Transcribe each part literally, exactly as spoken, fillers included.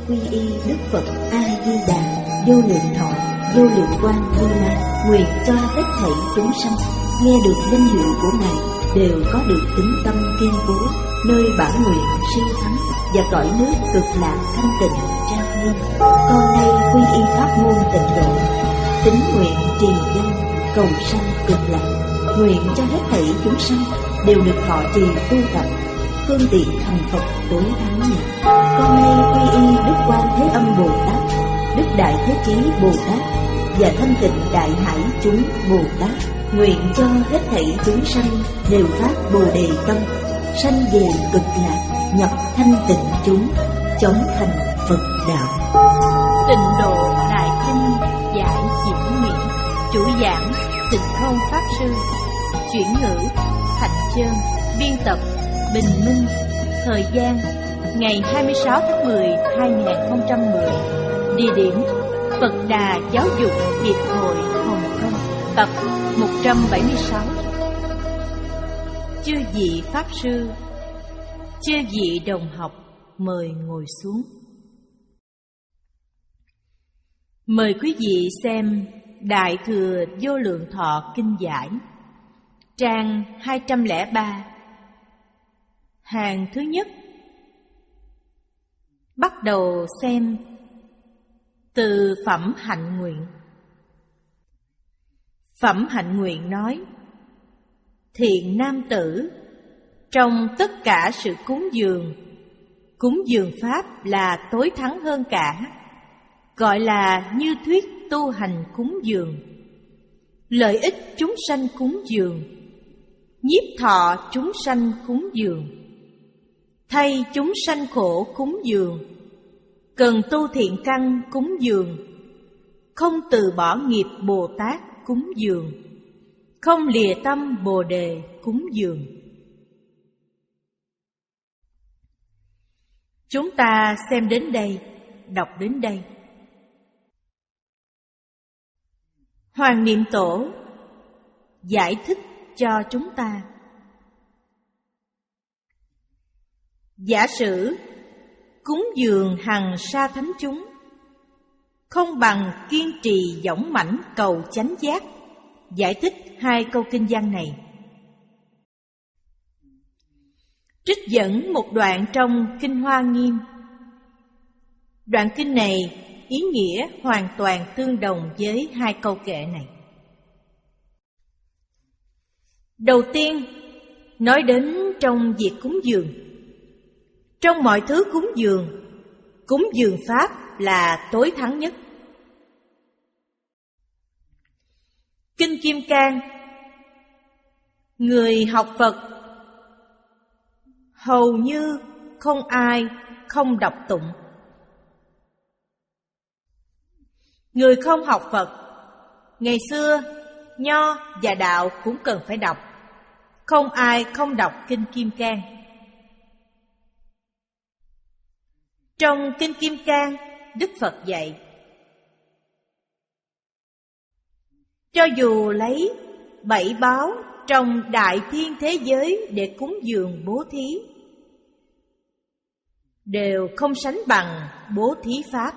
quy y Đức Phật A Di Đà vô lượng thọ vô lượng quang Như Lai, nguyện cho hết thảy chúng sanh nghe được danh hiệu của Ngài đều có được tín tâm kiên cố, nơi bản nguyện siêu thắng và cõi nước cực lạc thanh tịnh trang nghiêm. Con nay quy y pháp môn tịnh độ, tín nguyện trì danh cầu sanh cực lạc, nguyện cho hết thảy chúng sanh đều được thọ trì tu tập phương tiện thành Phật tối thắng nhật. Con nay quy y Đức Quan Thế Âm Bồ Tát, Đức Đại Thế Chí Bồ Tát và Thanh Tịnh Đại Hải chúng Bồ Tát, nguyện cho hết thảy chúng sanh đều phát Bồ Đề tâm, sanh về cực lạc, nhập thanh tịnh chúng, chóng thành Phật đạo. Tịnh độ Đại Kinh giải diễn nghĩa, chủ giảng Tịnh Không Pháp Sư, chuyển ngữ Thạch Chơn, biên tập Bình Minh. Thời gian ngày hai mươi sáu tháng mười năm hai nghìn không trăm mười. Địa điểm Phật Đà Giáo dục Hiệp hội Hồng Kông. Tập một trăm bảy mươi sáu. Chư vị Pháp Sư, chư vị đồng học, mời ngồi xuống. Mời quý vị xem Đại Thừa Vô Lượng Thọ Kinh Giải, trang hai trăm lẻ ba, hàng thứ nhất. Bắt đầu xem từ Phẩm Hạnh Nguyện. Phẩm Hạnh Nguyện nói: thiện nam tử, trong tất cả sự cúng dường, cúng dường pháp là tối thắng hơn cả, gọi là như thuyết tu hành cúng dường, lợi ích chúng sanh cúng dường, nhiếp thọ chúng sanh cúng dường, thay chúng sanh khổ cúng dường, cần tu thiện căn cúng dường, không từ bỏ nghiệp Bồ Tát cúng dường, không lìa tâm Bồ Đề cúng dường. Chúng ta xem đến đây, đọc đến đây. Hoàng Niệm Tổ giải thích cho chúng ta. Giả sử cúng dường hằng sa thánh chúng, không bằng kiên trì dõng mãnh cầu chánh giác. Giải thích hai câu kinh văn này. Trích dẫn một đoạn trong Kinh Hoa Nghiêm. Đoạn kinh này ý nghĩa hoàn toàn tương đồng với hai câu kệ này. Đầu tiên, nói đến trong việc cúng dường. Trong mọi thứ cúng dường, cúng dường pháp là tối thắng nhất. Kinh Kim Cang, người học Phật hầu như không ai không đọc tụng. Người không học Phật, ngày xưa Nho và Đạo cũng cần phải đọc. Không ai không đọc Kinh Kim Cang. Trong Kinh Kim Cang, Đức Phật dạy: cho dù lấy bảy báu trong đại thiên thế giới để cúng dường bố thí, đều không sánh bằng bố thí pháp.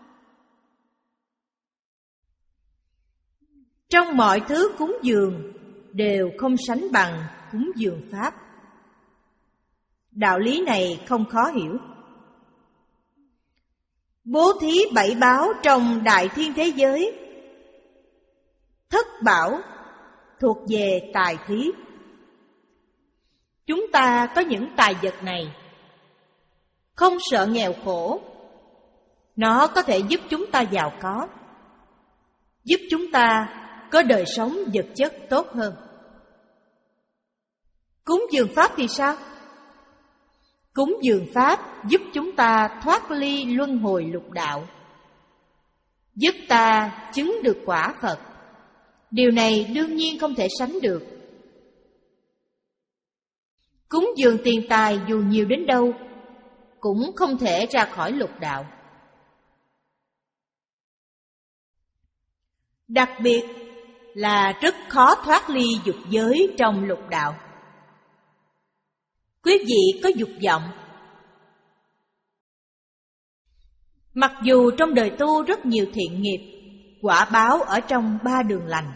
Trong mọi thứ cúng dường đều không sánh bằng cúng dường pháp. Đạo lý này không khó hiểu. Bố thí bảy báu trong đại thiên thế giới, thất bảo thuộc về tài thí. Chúng ta có những tài vật này, không sợ nghèo khổ. Nó có thể giúp chúng ta giàu có, giúp chúng ta có đời sống vật chất tốt hơn. Cúng dường pháp thì sao? Cúng dường pháp giúp chúng ta thoát ly luân hồi lục đạo, giúp ta chứng được quả Phật. Điều này đương nhiên không thể sánh được. Cúng dường tiền tài dù nhiều đến đâu cũng không thể ra khỏi lục đạo. Đặc biệt là rất khó thoát ly dục giới trong lục đạo. Quý vị có dục vọng, Mặc dù trong đời tu rất nhiều thiện nghiệp, quả báo ở trong ba đường lành.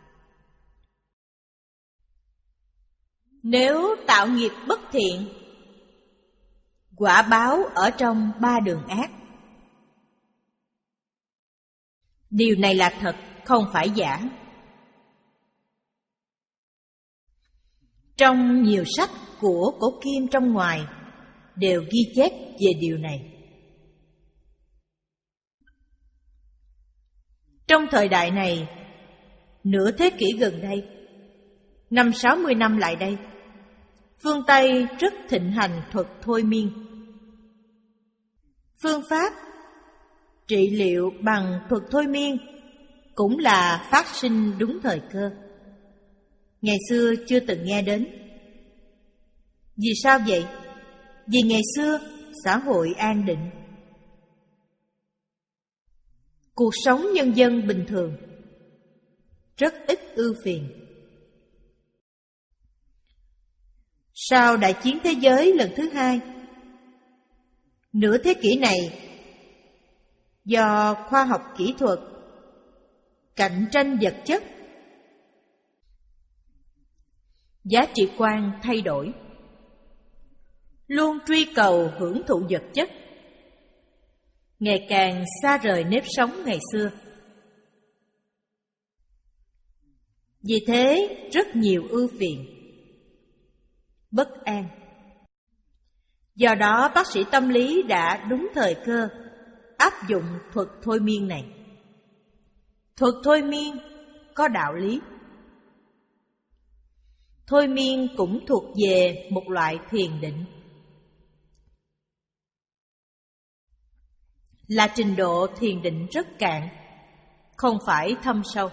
Nếu tạo nghiệp bất thiện, quả báo ở trong ba đường ác. Điều này là thật, không phải giả. Trong nhiều sách của cổ kim trong ngoài đều ghi chép về điều này. Trong thời đại này, nửa thế kỷ gần đây, năm sáu mươi năm lại đây, phương Tây rất thịnh hành thuật thôi miên. Phương pháp trị liệu bằng thuật thôi miên cũng là phát sinh đúng thời cơ. Ngày xưa chưa từng nghe đến. Vì sao vậy? Vì ngày xưa xã hội an định, cuộc sống nhân dân bình thường, rất ít ưu phiền. Sau đại chiến thế giới lần thứ hai, nửa thế kỷ này, do khoa học kỹ thuật, cạnh tranh vật chất, giá trị quan thay đổi, luôn truy cầu hưởng thụ vật chất, ngày càng xa rời nếp sống ngày xưa. Vì thế, rất nhiều ưu phiền, bất an. Do đó, bác sĩ tâm lý đã đúng thời cơ áp dụng thuật thôi miên này. Thuật thôi miên có đạo lý. Thôi miên cũng thuộc về một loại thiền định, là trình độ thiền định rất cạn, không phải thâm sâu.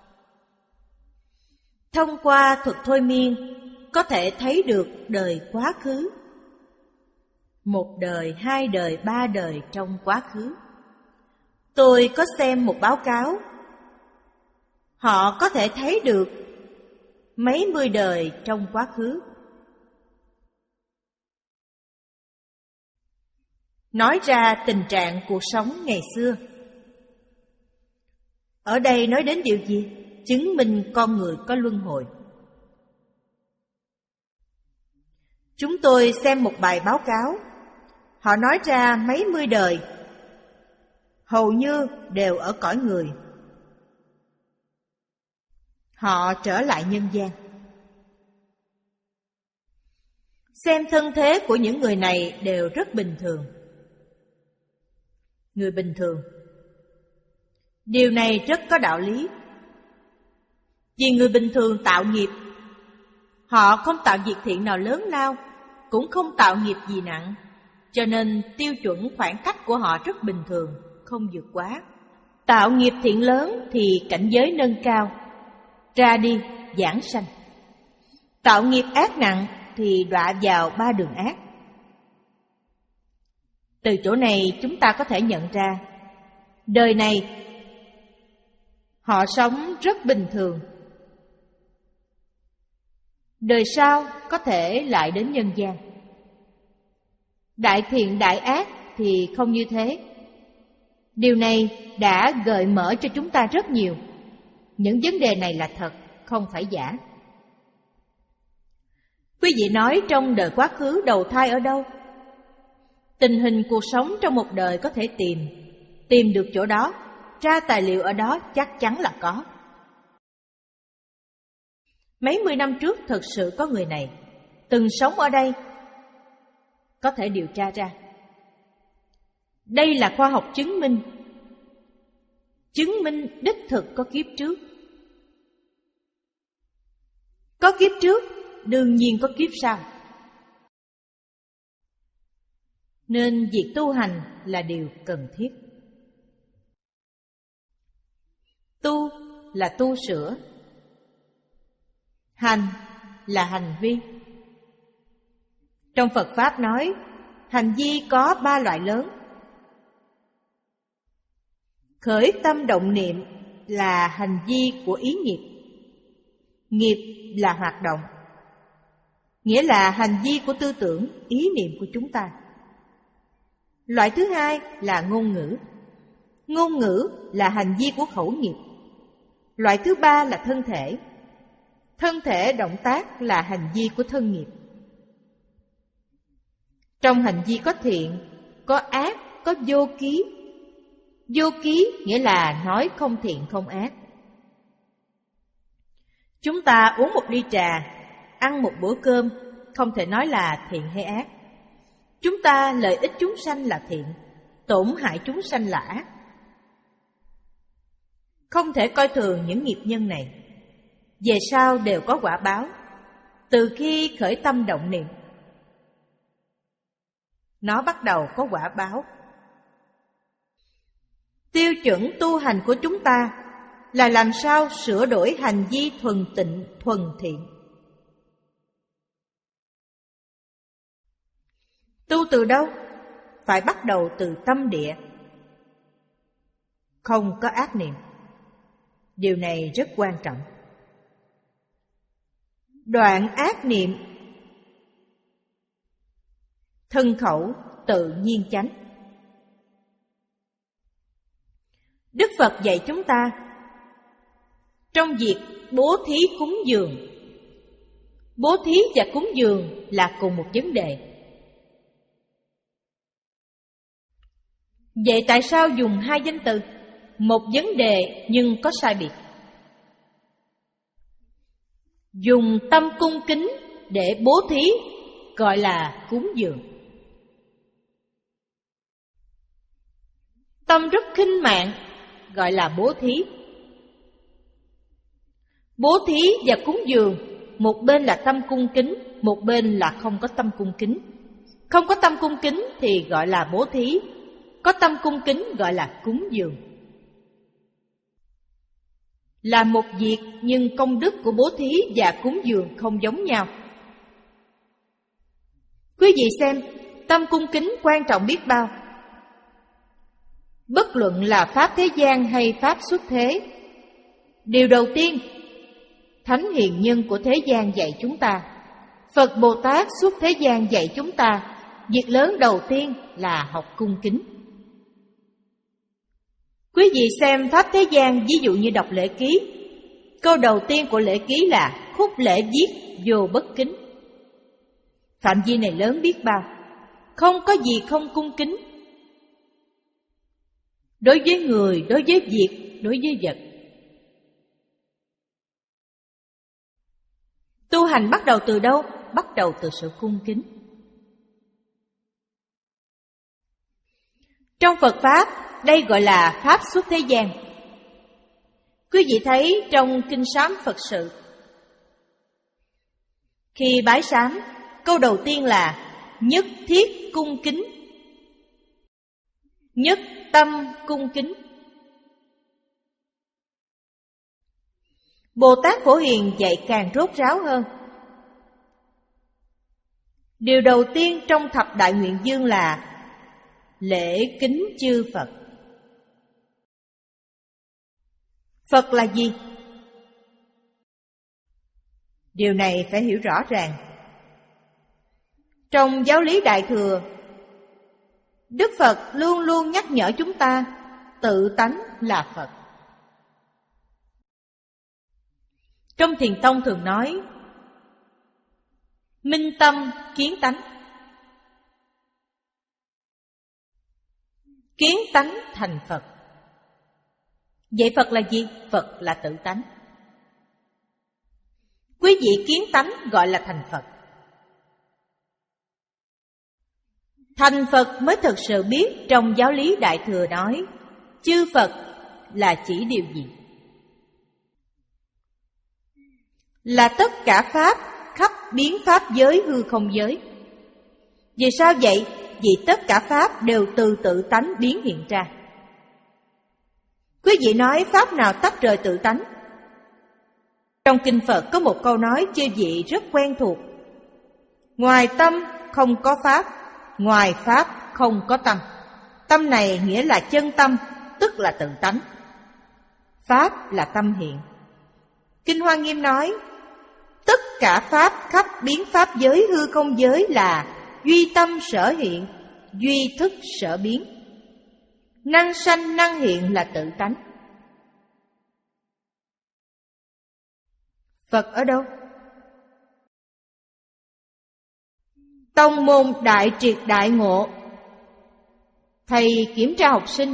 Thông qua thuật thôi miên có thể thấy được đời quá khứ, một đời, hai đời, ba đời trong quá khứ. Tôi có xem một báo cáo, họ có thể thấy được mấy mươi đời trong quá khứ. Nói ra tình trạng cuộc sống ngày xưa. Ở đây nói đến điều gì? Chứng minh con người có luân hồi. Chúng tôi xem một bài báo cáo, họ nói ra mấy mươi đời, hầu như đều ở cõi người. Họ trở lại nhân gian. Xem thân thế của những người này đều rất bình thường. Người bình thường. Điều này rất có đạo lý. Vì người bình thường tạo nghiệp, họ không tạo việc thiện nào lớn lao, cũng không tạo nghiệp gì nặng, cho nên tiêu chuẩn khoảng cách của họ rất bình thường, không vượt quá. Tạo nghiệp thiện lớn thì cảnh giới nâng cao, ra đi giảng sanh. Tạo nghiệp ác nặng thì đọa vào ba đường ác. Từ chỗ này chúng ta có thể nhận ra, đời này họ sống rất bình thường, đời sau có thể lại đến nhân gian. Đại thiện đại ác thì không như thế. Điều này đã gợi mở cho chúng ta rất nhiều. Những vấn đề này là thật, không phải giả. Quý vị nói trong đời quá khứ đầu thai ở đâu? Tình hình cuộc sống trong một đời có thể tìm, tìm được chỗ đó, tra tài liệu ở đó chắc chắn là có. Mấy mươi năm trước thực sự có người này, từng sống ở đây, có thể điều tra ra. Đây là khoa học chứng minh, chứng minh đích thực có kiếp trước. Có kiếp trước, đương nhiên có kiếp sau. Nên việc tu hành là điều cần thiết. Tu là tu sửa, hành là hành vi. Trong Phật Pháp nói, hành vi có ba loại lớn. Khởi tâm động niệm là hành vi của ý nghiệp. Nghiệp là hoạt động, nghĩa là hành vi của tư tưởng, ý niệm của chúng ta. Loại thứ hai là ngôn ngữ. Ngôn ngữ là hành vi của khẩu nghiệp. Loại thứ ba là thân thể. Thân thể động tác là hành vi của thân nghiệp. Trong hành vi có thiện, có ác, có vô ký. Vô ký nghĩa là nói không thiện không ác. Chúng ta uống một ly trà, ăn một bữa cơm, không thể nói là thiện hay ác. Chúng ta lợi ích chúng sanh là thiện, tổn hại chúng sanh là ác. Không thể coi thường những nghiệp nhân này. Về sau đều có quả báo, từ khi khởi tâm động niệm. Nó bắt đầu có quả báo. Tiêu chuẩn tu hành của chúng ta là làm sao sửa đổi hành vi thuần tịnh, thuần thiện. Tu từ đâu? Phải bắt đầu từ tâm địa. Không có ác niệm. Điều này rất quan trọng. Đoạn ác niệm, thân khẩu tự nhiên chánh. Đức Phật dạy chúng ta trong việc bố thí cúng dường. Bố thí và cúng dường là cùng một vấn đề. Vậy tại sao dùng hai danh từ? Một vấn đề nhưng có sai biệt. Dùng tâm cung kính để bố thí gọi là cúng dường. Tâm rất khinh mạng gọi là bố thí. Bố thí và cúng dường, một bên là tâm cung kính, một bên là không có tâm cung kính. Không có tâm cung kính thì gọi là bố thí, có tâm cung kính gọi là cúng dường. Là một việc nhưng công đức của bố thí và cúng dường không giống nhau. Quý vị xem, tâm cung kính quan trọng biết bao. Bất luận là pháp thế gian hay pháp xuất thế, điều đầu tiên thánh hiền nhân của thế gian dạy chúng ta, Phật Bồ Tát suốt thế gian dạy chúng ta, việc lớn đầu tiên là học cung kính. Quý vị xem pháp thế gian, ví dụ như đọc lễ ký, câu đầu tiên của lễ ký là khúc lễ viết vô bất kính. Phạm vi này lớn biết bao, không có gì không cung kính. Đối với người, đối với việc, đối với vật. Tu hành bắt đầu từ đâu? Bắt đầu từ sự cung kính. Trong Phật Pháp, đây gọi là Pháp xuất thế gian. Quý vị thấy trong Kinh Sám Phật Sự, khi bái sám, câu đầu tiên là nhất thiết cung kính. Nhất tâm cung kính. Bồ Tát Phổ Hiền dạy càng rốt ráo hơn. Điều đầu tiên trong thập đại nguyện dương là lễ kính chư Phật. Phật là gì? Điều này phải hiểu rõ ràng. Trong giáo lý Đại Thừa, Đức Phật luôn luôn nhắc nhở chúng ta tự tánh là Phật. Trong Thiền Tông thường nói minh tâm kiến tánh. Kiến tánh thành Phật. Vậy Phật là gì? Phật là tự tánh. Quý vị kiến tánh gọi là thành Phật. Thành Phật mới thực sự biết trong giáo lý Đại Thừa nói chư Phật là chỉ điều gì? Là tất cả Pháp khắp biến Pháp giới hư không giới. Vì sao vậy? Vì tất cả Pháp đều từ tự tánh biến hiện ra. Quý vị nói Pháp nào tách rời tự tánh? Trong Kinh Phật có một câu nói chư vị rất quen thuộc. Ngoài tâm không có Pháp, ngoài Pháp không có tâm. Tâm này nghĩa là chân tâm, tức là tự tánh. Pháp là tâm hiện. Kinh Hoa Nghiêm nói tất cả Pháp khắp biến Pháp giới hư không giới là duy tâm sở hiện, duy thức sở biến. Năng sanh năng hiện là tự tánh. Phật ở đâu? Tông môn đại triệt đại ngộ. Thầy kiểm tra học sinh,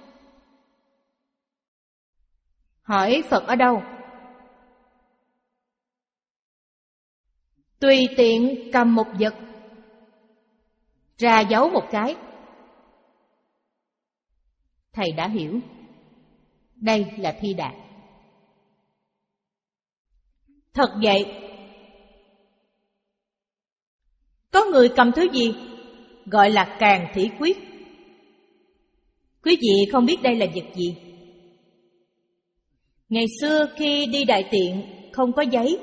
hỏi Phật ở đâu? Tùy tiện cầm một vật, ra dấu một cái. Thầy đã hiểu. Đây là Thi Đạt. Thật vậy. Có người cầm thứ gì gọi là Càn Thỉ Quyết. Quý vị không biết đây là vật gì. Ngày xưa khi đi đại tiện không có giấy,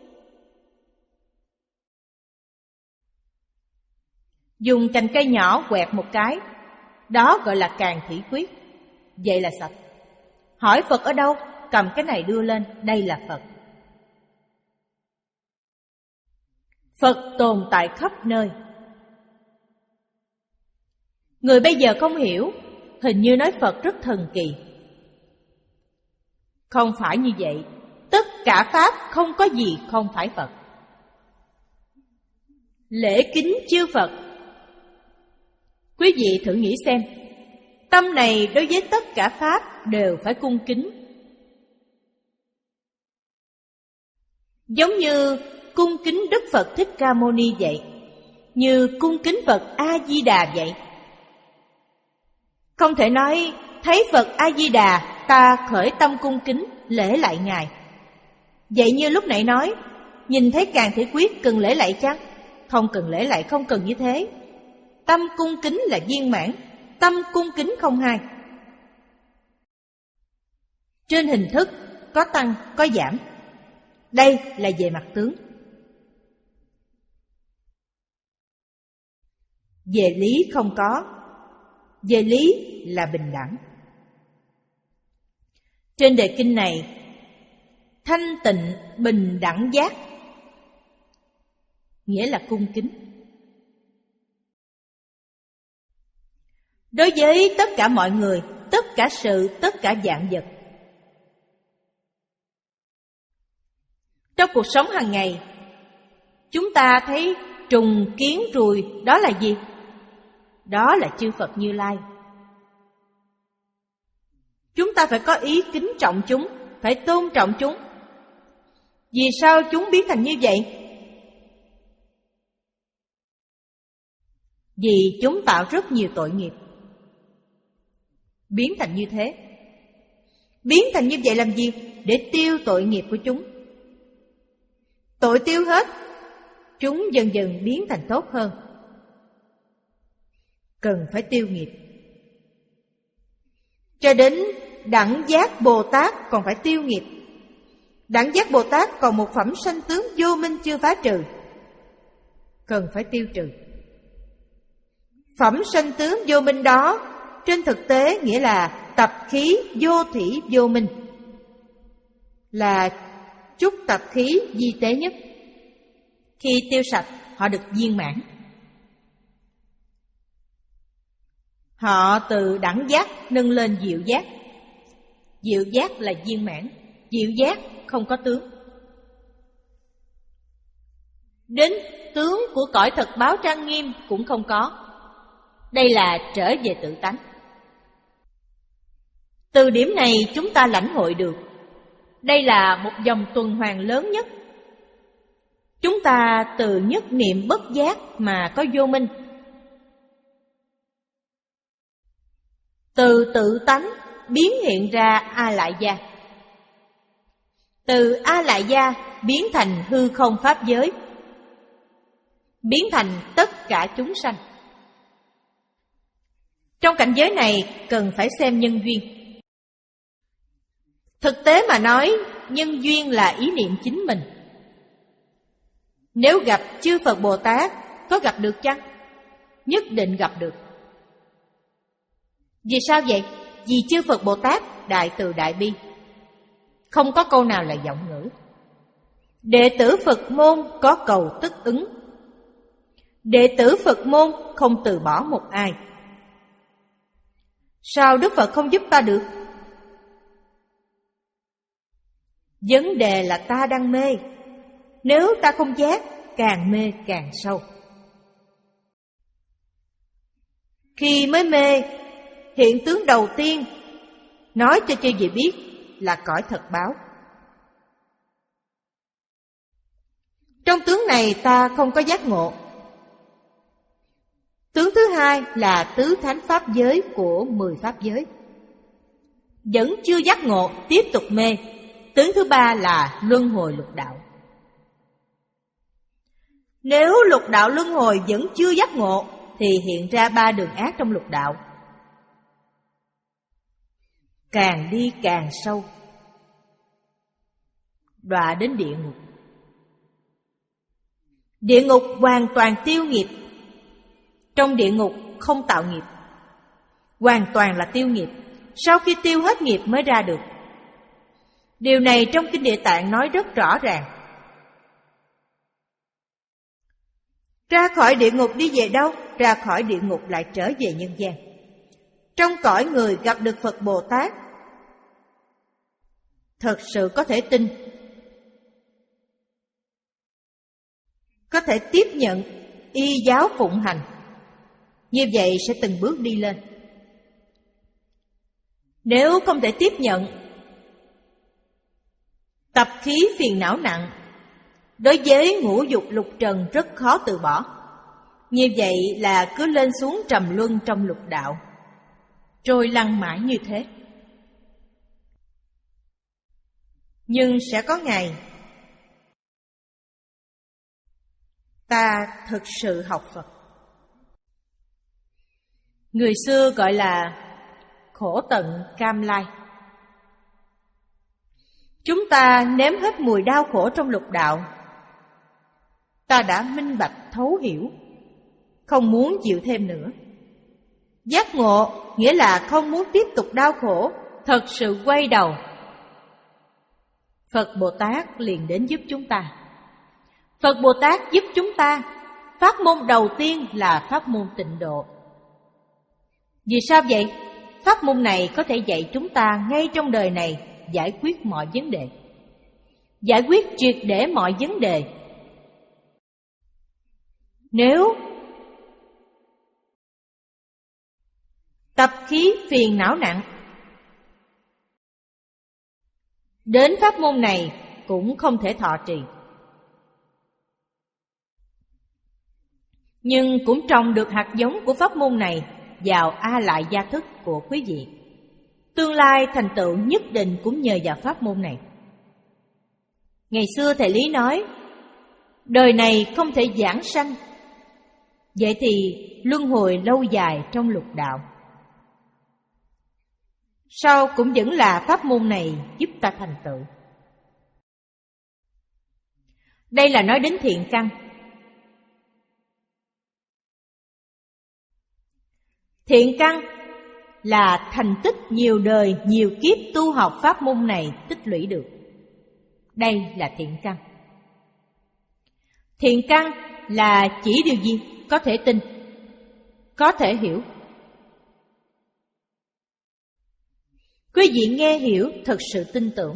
dùng cành cây nhỏ quẹt một cái, đó gọi là Càn Thỉ Quyết. Vậy là sạch. Hỏi Phật ở đâu? Cầm cái này đưa lên, đây là Phật. Phật tồn tại khắp nơi. Người bây giờ không hiểu, hình như nói Phật rất thần kỳ. Không phải như vậy. Tất cả Pháp không có gì không phải Phật. Lễ kính chư Phật. Quý vị thử nghĩ xem, tâm này đối với tất cả Pháp đều phải cung kính. Giống như cung kính Đức Phật Thích Ca Mâu Ni vậy, như cung kính Phật A Di Đà vậy. Không thể nói thấy Phật A Di Đà ta khởi tâm cung kính lễ lại Ngài. Vậy như lúc nãy nói, nhìn thấy Càn Thỉ Quyết cần lễ lại chăng? Không cần lễ lại, không cần như thế. Tâm cung kính là viên mãn, tâm cung kính không hai. Trên hình thức có tăng có giảm. Đây là về mặt tướng. Về lý không có. Về lý là bình đẳng. Trên đề kinh này, thanh tịnh bình đẳng giác, nghĩa là cung kính. Đối với tất cả mọi người, tất cả sự, tất cả vạn vật. Trong cuộc sống hàng ngày, chúng ta thấy trùng, kiến, ruồi, đó là gì? Đó là chư Phật Như Lai. Chúng ta phải có ý kính trọng chúng, phải tôn trọng chúng. Vì sao chúng biến thành như vậy? Vì chúng tạo rất nhiều tội nghiệp. Biến thành như thế. Biến thành như vậy làm gì? Để tiêu tội nghiệp của chúng. Tội tiêu hết, chúng dần dần biến thành tốt hơn. Cần phải tiêu nghiệp. Cho đến đẳng giác Bồ Tát còn phải tiêu nghiệp. Đẳng giác Bồ Tát còn một phẩm sanh tướng vô minh chưa phá trừ, cần phải tiêu trừ. Phẩm sanh tướng vô minh đó trên thực tế nghĩa là tập khí vô thủy vô minh, là chút tập khí vi tế nhất. Khi tiêu sạch, họ được viên mãn. Họ từ đẳng giác nâng lên diệu giác. Diệu giác là viên mãn, diệu giác không có tướng. Đến tướng của cõi thật báo trang nghiêm cũng không có. Đây là trở về tự tánh. Từ điểm này chúng ta lãnh hội được, đây là một dòng tuần hoàn lớn nhất. Chúng ta từ nhất niệm bất giác mà có vô minh. Từ tự tánh biến hiện ra A Lại Gia. Từ A Lại Gia biến thành hư không pháp giới, biến thành tất cả chúng sanh. Trong cảnh giới này cần phải xem nhân duyên. Thực tế mà nói, nhân duyên là ý niệm chính mình. Nếu gặp chư Phật Bồ Tát, có gặp được chăng? Nhất định gặp được. Vì sao vậy? Vì chư Phật Bồ Tát đại từ đại bi, không có câu nào là giọng ngữ. Đệ tử Phật môn có cầu tức ứng. Đệ tử Phật môn không từ bỏ một ai. Sao Đức Phật không giúp ta được? Vấn đề là ta đang mê. Nếu ta không giác, càng mê càng sâu. Khi mới mê, hiện tướng đầu tiên nói cho chư vị biết là cõi thật báo. Trong tướng này ta không có giác ngộ. Tướng thứ hai là tứ thánh pháp giới của mười pháp giới. Vẫn chưa giác ngộ, tiếp tục mê. Tướng thứ ba là luân hồi lục đạo. Nếu lục đạo luân hồi vẫn chưa giác ngộ thì hiện ra ba đường ác trong lục đạo. Càng đi càng sâu, đọa đến địa ngục. Địa ngục hoàn toàn tiêu nghiệp. Trong địa ngục không tạo nghiệp, hoàn toàn là tiêu nghiệp. Sau khi tiêu hết nghiệp mới ra được. Điều này trong Kinh Địa Tạng nói rất rõ ràng. Ra khỏi địa ngục đi về đâu? Ra khỏi địa ngục lại trở về nhân gian. Trong cõi người gặp được Phật Bồ Tát, thật sự có thể tin, có thể tiếp nhận y giáo phụng hành. Như vậy sẽ từng bước đi lên. Nếu không thể tiếp nhận, tập khí phiền não nặng, đối với ngũ dục lục trần rất khó từ bỏ. Như vậy là cứ lên xuống trầm luân trong lục đạo, trôi lăn mãi như thế. Nhưng sẽ có ngày ta thực sự học Phật. Người xưa gọi là khổ tận cam lai. Chúng ta nếm hết mùi đau khổ trong lục đạo, ta đã minh bạch thấu hiểu, không muốn chịu thêm nữa. Giác ngộ nghĩa là không muốn tiếp tục đau khổ, thật sự quay đầu. Phật Bồ Tát liền đến giúp chúng ta. Phật Bồ Tát giúp chúng ta. Pháp môn đầu tiên là pháp môn tịnh độ. Vì sao vậy? Pháp môn này có thể dạy chúng ta ngay trong đời này giải quyết mọi vấn đề, giải quyết triệt để mọi vấn đề. Nếu tập khí phiền não nặng, đến pháp môn này cũng không thể thọ trì. Nhưng cũng trồng được hạt giống của pháp môn này vào A Lại gia thức của quý vị. Tương lai thành tựu nhất định cũng nhờ vào pháp môn này. Ngày xưa thầy Lý nói, đời này không thể giảng sanh, vậy thì luân hồi lâu dài trong lục đạo. Sau cũng vẫn là pháp môn này giúp ta thành tựu. Đây là nói đến thiện căn. Thiện căn là thành tích nhiều đời, nhiều kiếp tu học pháp môn này tích lũy được. Đây là thiện căn. Thiện căn là chỉ điều gì? Có thể tin, có thể hiểu. Quý vị nghe hiểu thật sự tin tưởng.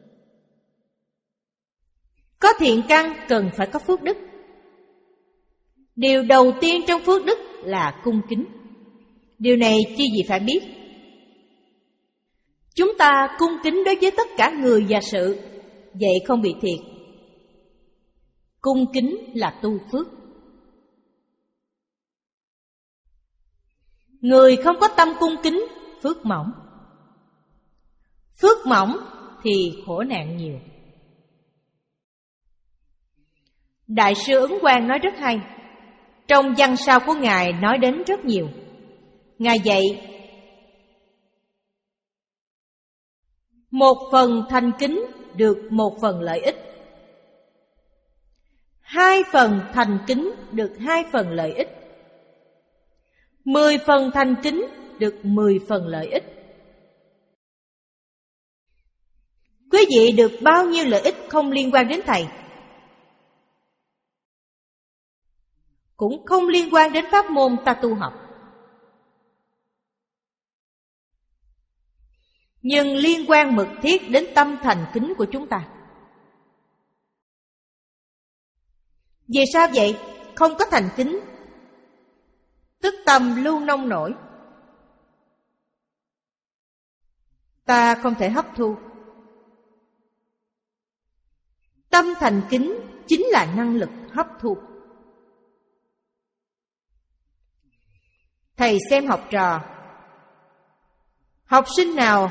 Có thiện căn cần phải có phước đức. Điều đầu tiên trong phước đức là cung kính. Điều này chi gì phải biết. Chúng ta cung kính đối với tất cả người và sự, vậy không bị thiệt. Cung kính là tu phước. Người không có tâm cung kính, phước mỏng. Phước mỏng thì khổ nạn nhiều. Đại sư Ứng Quang nói rất hay. Trong văn sao của Ngài nói đến rất nhiều. Ngài dạy, một phần thành kính được một phần lợi ích, hai phần thành kính được hai phần lợi ích, mười phần thành kính được mười phần lợi ích. Quý vị được bao nhiêu lợi ích không liên quan đến thầy. cũng không liên quan đến pháp môn ta tu học. Nhưng liên quan mật thiết đến tâm thành kính của chúng ta. Vì sao vậy? Không có thành kính, tức tâm lưu nông nổi, ta không thể hấp thu. Tâm thành kính chính là năng lực hấp thu. Thầy xem học trò, học sinh nào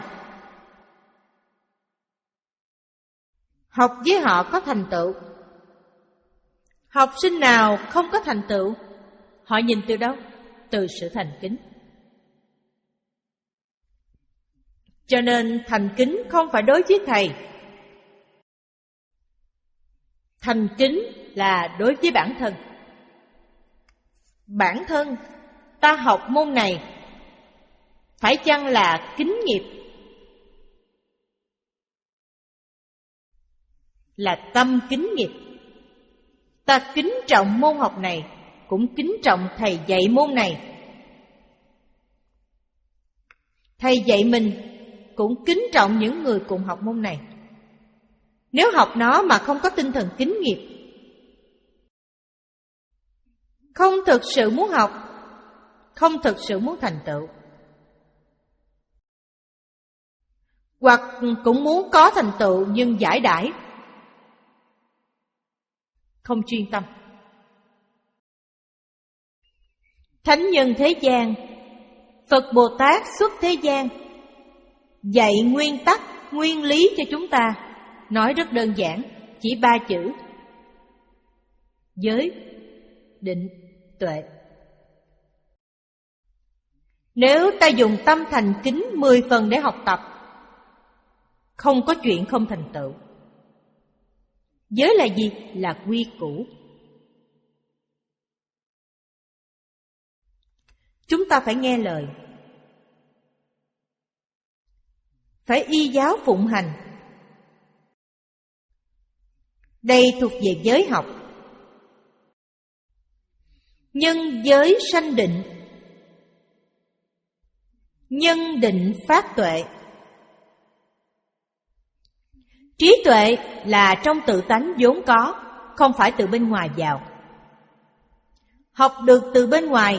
học với họ có thành tựu, học sinh nào không có thành tựu, họ nhìn từ đâu? Từ sự thành kính. Cho nên thành kính không phải đối với thầy, thành kính là đối với bản thân. Bản thân ta học môn này phải chăng là kính nghiệp, là tâm kính nghiệp. Ta kính trọng môn học này, cũng kính trọng thầy dạy môn này. Thầy dạy mình cũng kính trọng những người cùng học môn này. Nếu học nó mà không có tinh thần kính nghiệp, không thực sự muốn học, không thực sự muốn thành tựu, hoặc cũng muốn có thành tựu nhưng giải đãi, không chuyên tâm. Thánh nhân thế gian, Phật Bồ Tát xuất thế gian, dạy nguyên tắc, nguyên lý cho chúng ta. Nói rất đơn giản, chỉ ba chữ: giới, định, tuệ. Nếu ta dùng tâm thành kính mười phần để học tập, không có chuyện không thành tựu. Giới là gì? Là quy củ. Chúng ta phải nghe lời, phải y giáo phụng hành. Đây thuộc về giới học. Nhân giới sanh định, nhân định phát tuệ. Trí tuệ là trong tự tánh vốn có, không phải từ bên ngoài vào. Học được từ bên ngoài,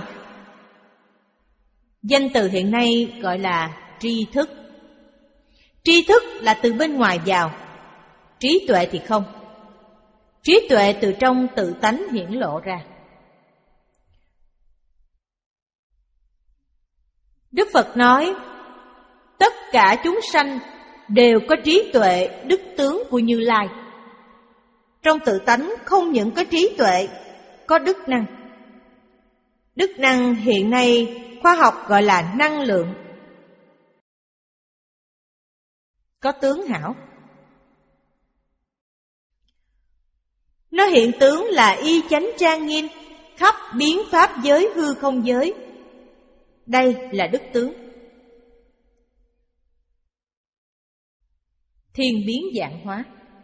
danh từ hiện nay gọi là tri thức. Tri thức là từ bên ngoài vào, trí tuệ thì không. Trí tuệ từ trong tự tánh hiển lộ ra. Đức Phật nói, tất cả chúng sanh đều có trí tuệ đức tướng của Như Lai. Trong tự tánh không những có trí tuệ, có đức năng. Đức năng hiện nay khoa học gọi là năng lượng. Có tướng hảo. Nó hiện tướng là y chánh trang nghiêm, khắp biến pháp giới hư không giới. Đây là đức tướng. Thiên biến vạn hóa.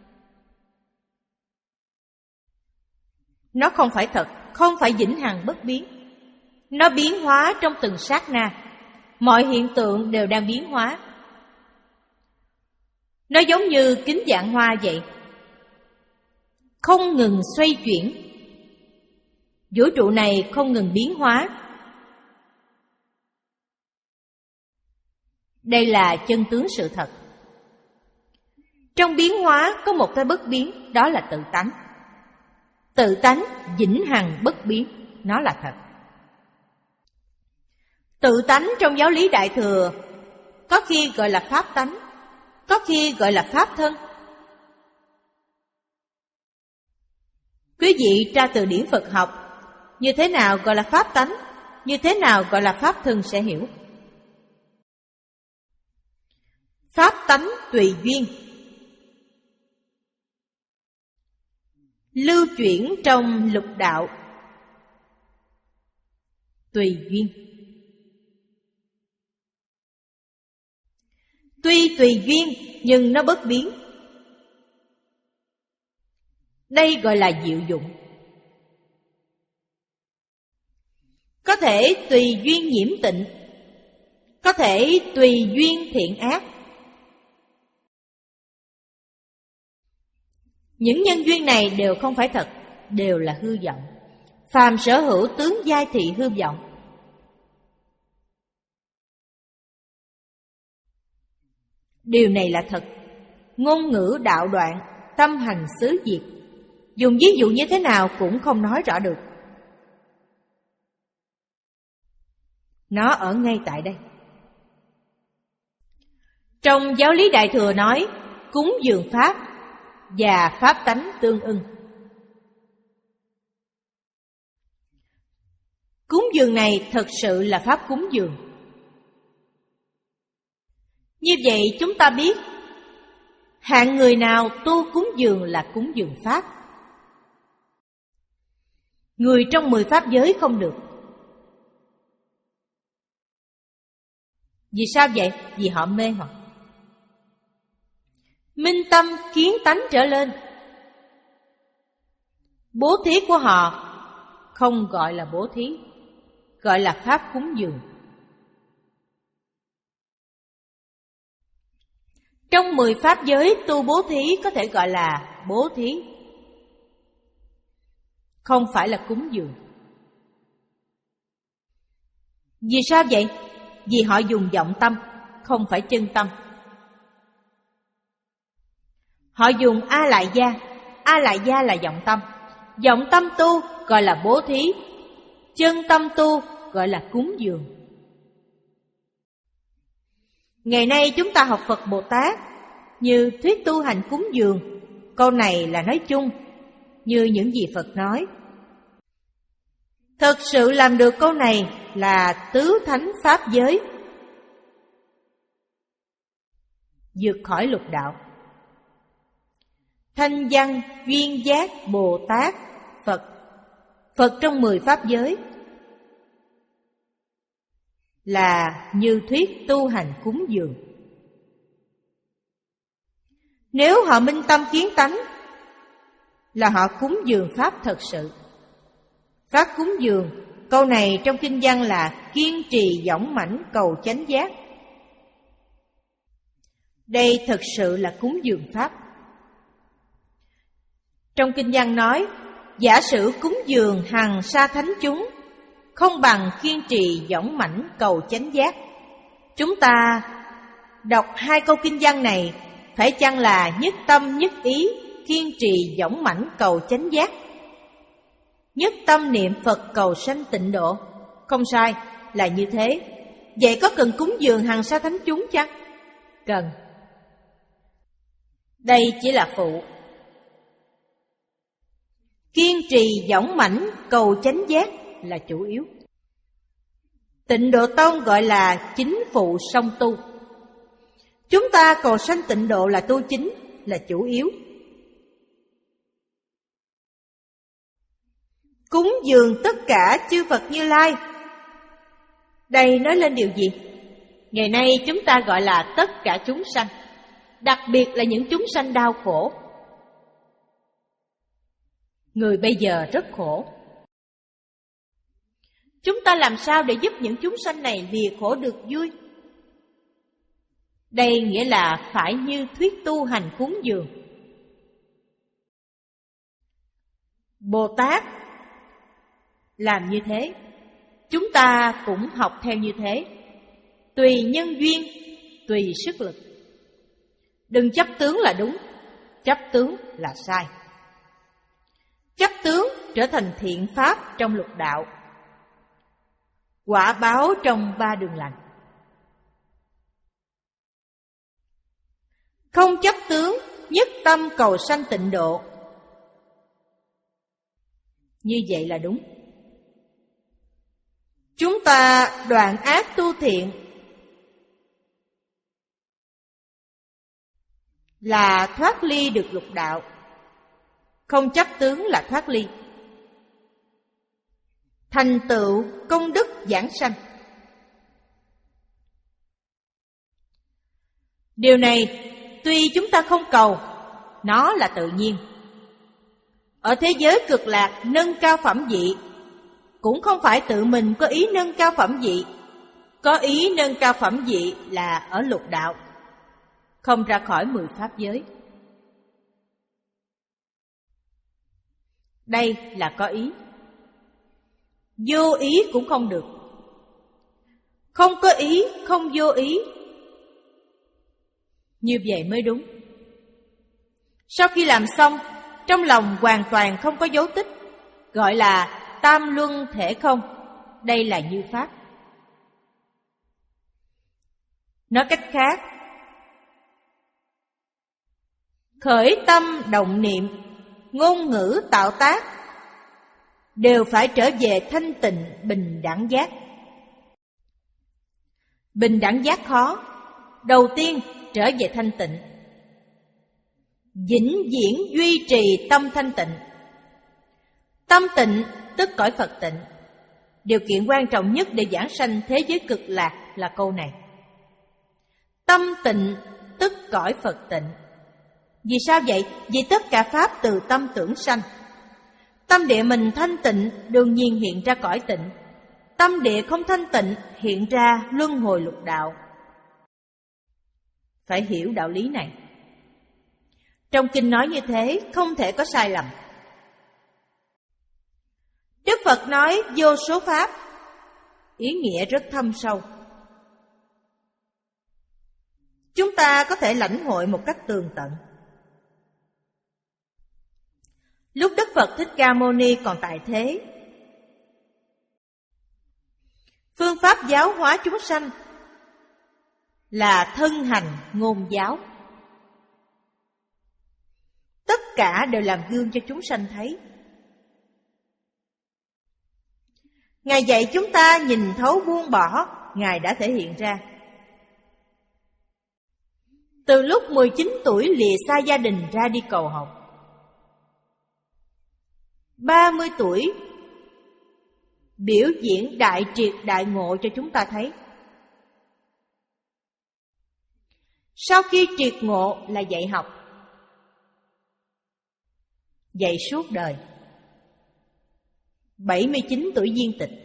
Nó không phải thật, không phải vĩnh hằng bất biến. Nó biến hóa trong từng sát na. Mọi hiện tượng đều đang biến hóa. Nó giống như kính vạn hoa vậy, không ngừng xoay chuyển. Vũ trụ này không ngừng biến hóa. Đây là chân tướng sự thật. Trong biến hóa có một cái bất biến, đó là tự tánh. Tự tánh vĩnh hằng bất biến, nó là thật. Tự tánh trong giáo lý Đại Thừa có khi gọi là pháp tánh, có khi gọi là pháp thân. Quý vị tra từ điển Phật học, như thế nào gọi là pháp tánh, như thế nào gọi là pháp thân sẽ hiểu. Pháp tánh tùy duyên, lưu chuyển trong lục đạo, tùy duyên. Tuy tùy duyên nhưng nó bất biến. Đây gọi là diệu dụng. có thể tùy duyên nhiễm tịnh, có thể tùy duyên thiện ác. Những nhân duyên này đều không phải thật, đều là hư vọng. Phàm sở hữu tướng giai thị hư vọng. Điều này là thật. Ngôn ngữ đạo đoạn, tâm hành xứ diệt. Dùng ví dụ như thế nào cũng không nói rõ được. Nó ở ngay tại đây. Trong giáo lý Đại Thừa nói cúng dường pháp và pháp tánh tương ưng. Cúng dường này thật sự là pháp cúng dường. Như vậy chúng ta biết hạng người nào tu cúng dường là cúng dường pháp. Người trong mười pháp giới không được. Vì sao vậy? Vì họ mê hoặc. Minh tâm kiến tánh trở lên. Bố thí của họ không gọi là bố thí, gọi là pháp cúng dường. Trong mười pháp giới tu bố thí có thể gọi là bố thí, không phải là cúng dường. Vì sao vậy? Vì họ dùng vọng tâm, không phải chân tâm. Họ dùng a lại gia, a lại gia là vọng tâm. Vọng tâm tu gọi là bố thí, chân tâm tu gọi là cúng dường. Ngày nay chúng ta học Phật Bồ Tát như thuyết tu hành cúng dường. Câu này là nói chung, như những gì Phật nói. Thực sự làm được câu này là tứ thánh pháp giới, vượt khỏi lục đạo. Thanh văn, duyên giác, Bồ Tát, Phật. Phật trong mười pháp giới là như thuyết tu hành cúng dường. Nếu họ minh tâm kiến tánh là họ cúng dường pháp thật sự. Pháp cúng dường, câu này trong kinh văn là kiên trì dõng mãnh cầu chánh giác. Đây thật sự là cúng dường pháp. Trong kinh văn nói, giả sử cúng dường hằng sa thánh chúng, không bằng kiên trì dõng mãnh cầu chánh giác. Chúng ta đọc hai câu kinh văn này, phải chăng là nhất tâm nhất ý, kiên trì dõng mãnh cầu chánh giác? Nhất tâm niệm Phật cầu sanh tịnh độ. Không sai, là như thế. Vậy có cần cúng dường hằng sa thánh chúng chăng? Cần. Đây chỉ là phụ. Kiên trì dõng mãnh cầu chánh giác là chủ yếu. Tịnh Độ Tông gọi là chính phụ song tu. Chúng ta cầu sanh tịnh độ là tu chính, là chủ yếu. Cúng dường tất cả chư Phật Như Lai. Đây nói lên điều gì? Ngày nay chúng ta gọi là tất cả chúng sanh, đặc biệt là những chúng sanh đau khổ. Người bây giờ rất khổ. Chúng ta làm sao để giúp những chúng sanh này lìa khổ được vui? Đây nghĩa là phải như thuyết tu hành cúng dường. Bồ Tát làm như thế, chúng ta cũng học theo như thế. Tùy nhân duyên, tùy sức lực. Đừng chấp tướng là đúng, chấp tướng là sai. Chấp tướng trở thành thiện pháp trong lục đạo, quả báo trong ba đường lành. Không chấp tướng, nhất tâm cầu sanh tịnh độ. Như vậy là đúng. Chúng ta đoạn ác tu thiện là thoát ly được lục đạo. Không chấp tướng là thoát ly, thành tựu công đức giảng sanh. Điều này tuy chúng ta không cầu, nó là tự nhiên. Ở thế giới cực lạc nâng cao phẩm vị, cũng không phải tự mình có ý nâng cao phẩm vị. Có ý nâng cao phẩm vị là ở lục đạo, không ra khỏi mười pháp giới. Đây là có ý. Vô ý cũng không được. Không có ý, không vô ý, như vậy mới đúng. Sau khi làm xong, trong lòng hoàn toàn không có dấu tích, gọi là tam luân thể không. Đây là như pháp. Nói cách khác, khởi tâm động niệm, ngôn ngữ tạo tác đều phải trở về thanh tịnh bình đẳng giác. Bình đẳng giác khó. Đầu tiên trở về thanh tịnh, vĩnh viễn duy trì tâm thanh tịnh. Tâm tịnh tức cõi Phật tịnh. Điều kiện quan trọng nhất để giảng sanh thế giới cực lạc là câu này. Tâm tịnh tức cõi Phật tịnh. Vì sao vậy? Vì tất cả pháp từ tâm tưởng sanh. Tâm địa mình thanh tịnh, đương nhiên hiện ra cõi tịnh. Tâm địa không thanh tịnh, hiện ra luân hồi lục đạo. Phải hiểu đạo lý này. Trong kinh nói như thế, không thể có sai lầm. Đức Phật nói vô số pháp, ý nghĩa rất thâm sâu. Chúng ta có thể lãnh hội một cách tường tận. Lúc Đức Phật Thích Ca Mâu Ni còn tại thế, phương pháp giáo hóa chúng sanh là thân hành ngôn giáo. Tất cả đều làm gương cho chúng sanh thấy. Ngài dạy chúng ta nhìn thấu buông bỏ, Ngài đã thể hiện ra. Từ lúc mười chín tuổi lìa xa gia đình ra đi cầu học. ba mươi tuổi biểu diễn đại triệt đại ngộ cho chúng ta thấy. Sau khi triệt ngộ là dạy học, dạy suốt đời. bảy mươi chín tuổi viên tịch.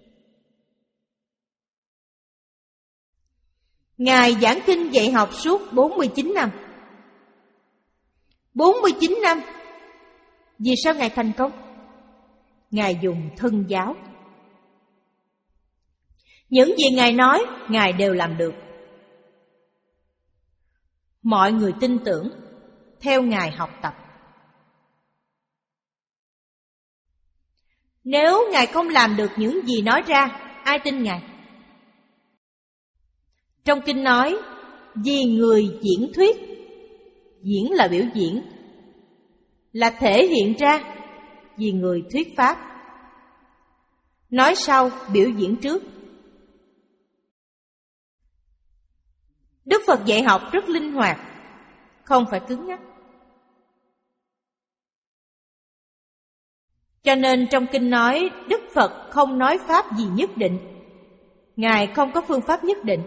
Ngài giảng kinh dạy học suốt bốn mươi chín năm. bốn mươi chín năm. Vì sao Ngài thành công? Ngài dùng thân giáo. Những gì Ngài nói, Ngài đều làm được. Mọi người tin tưởng, theo Ngài học tập. Nếu Ngài không làm được những gì nói ra, ai tin Ngài? Trong kinh nói, vì người diễn thuyết. Diễn là biểu diễn, là thể hiện ra. Vì người thuyết pháp. Nói sau, biểu diễn trước. Đức Phật dạy học rất linh hoạt, không phải cứng nhắc. Cho nên trong kinh nói, Đức Phật không nói pháp gì nhất định. Ngài không có phương pháp nhất định.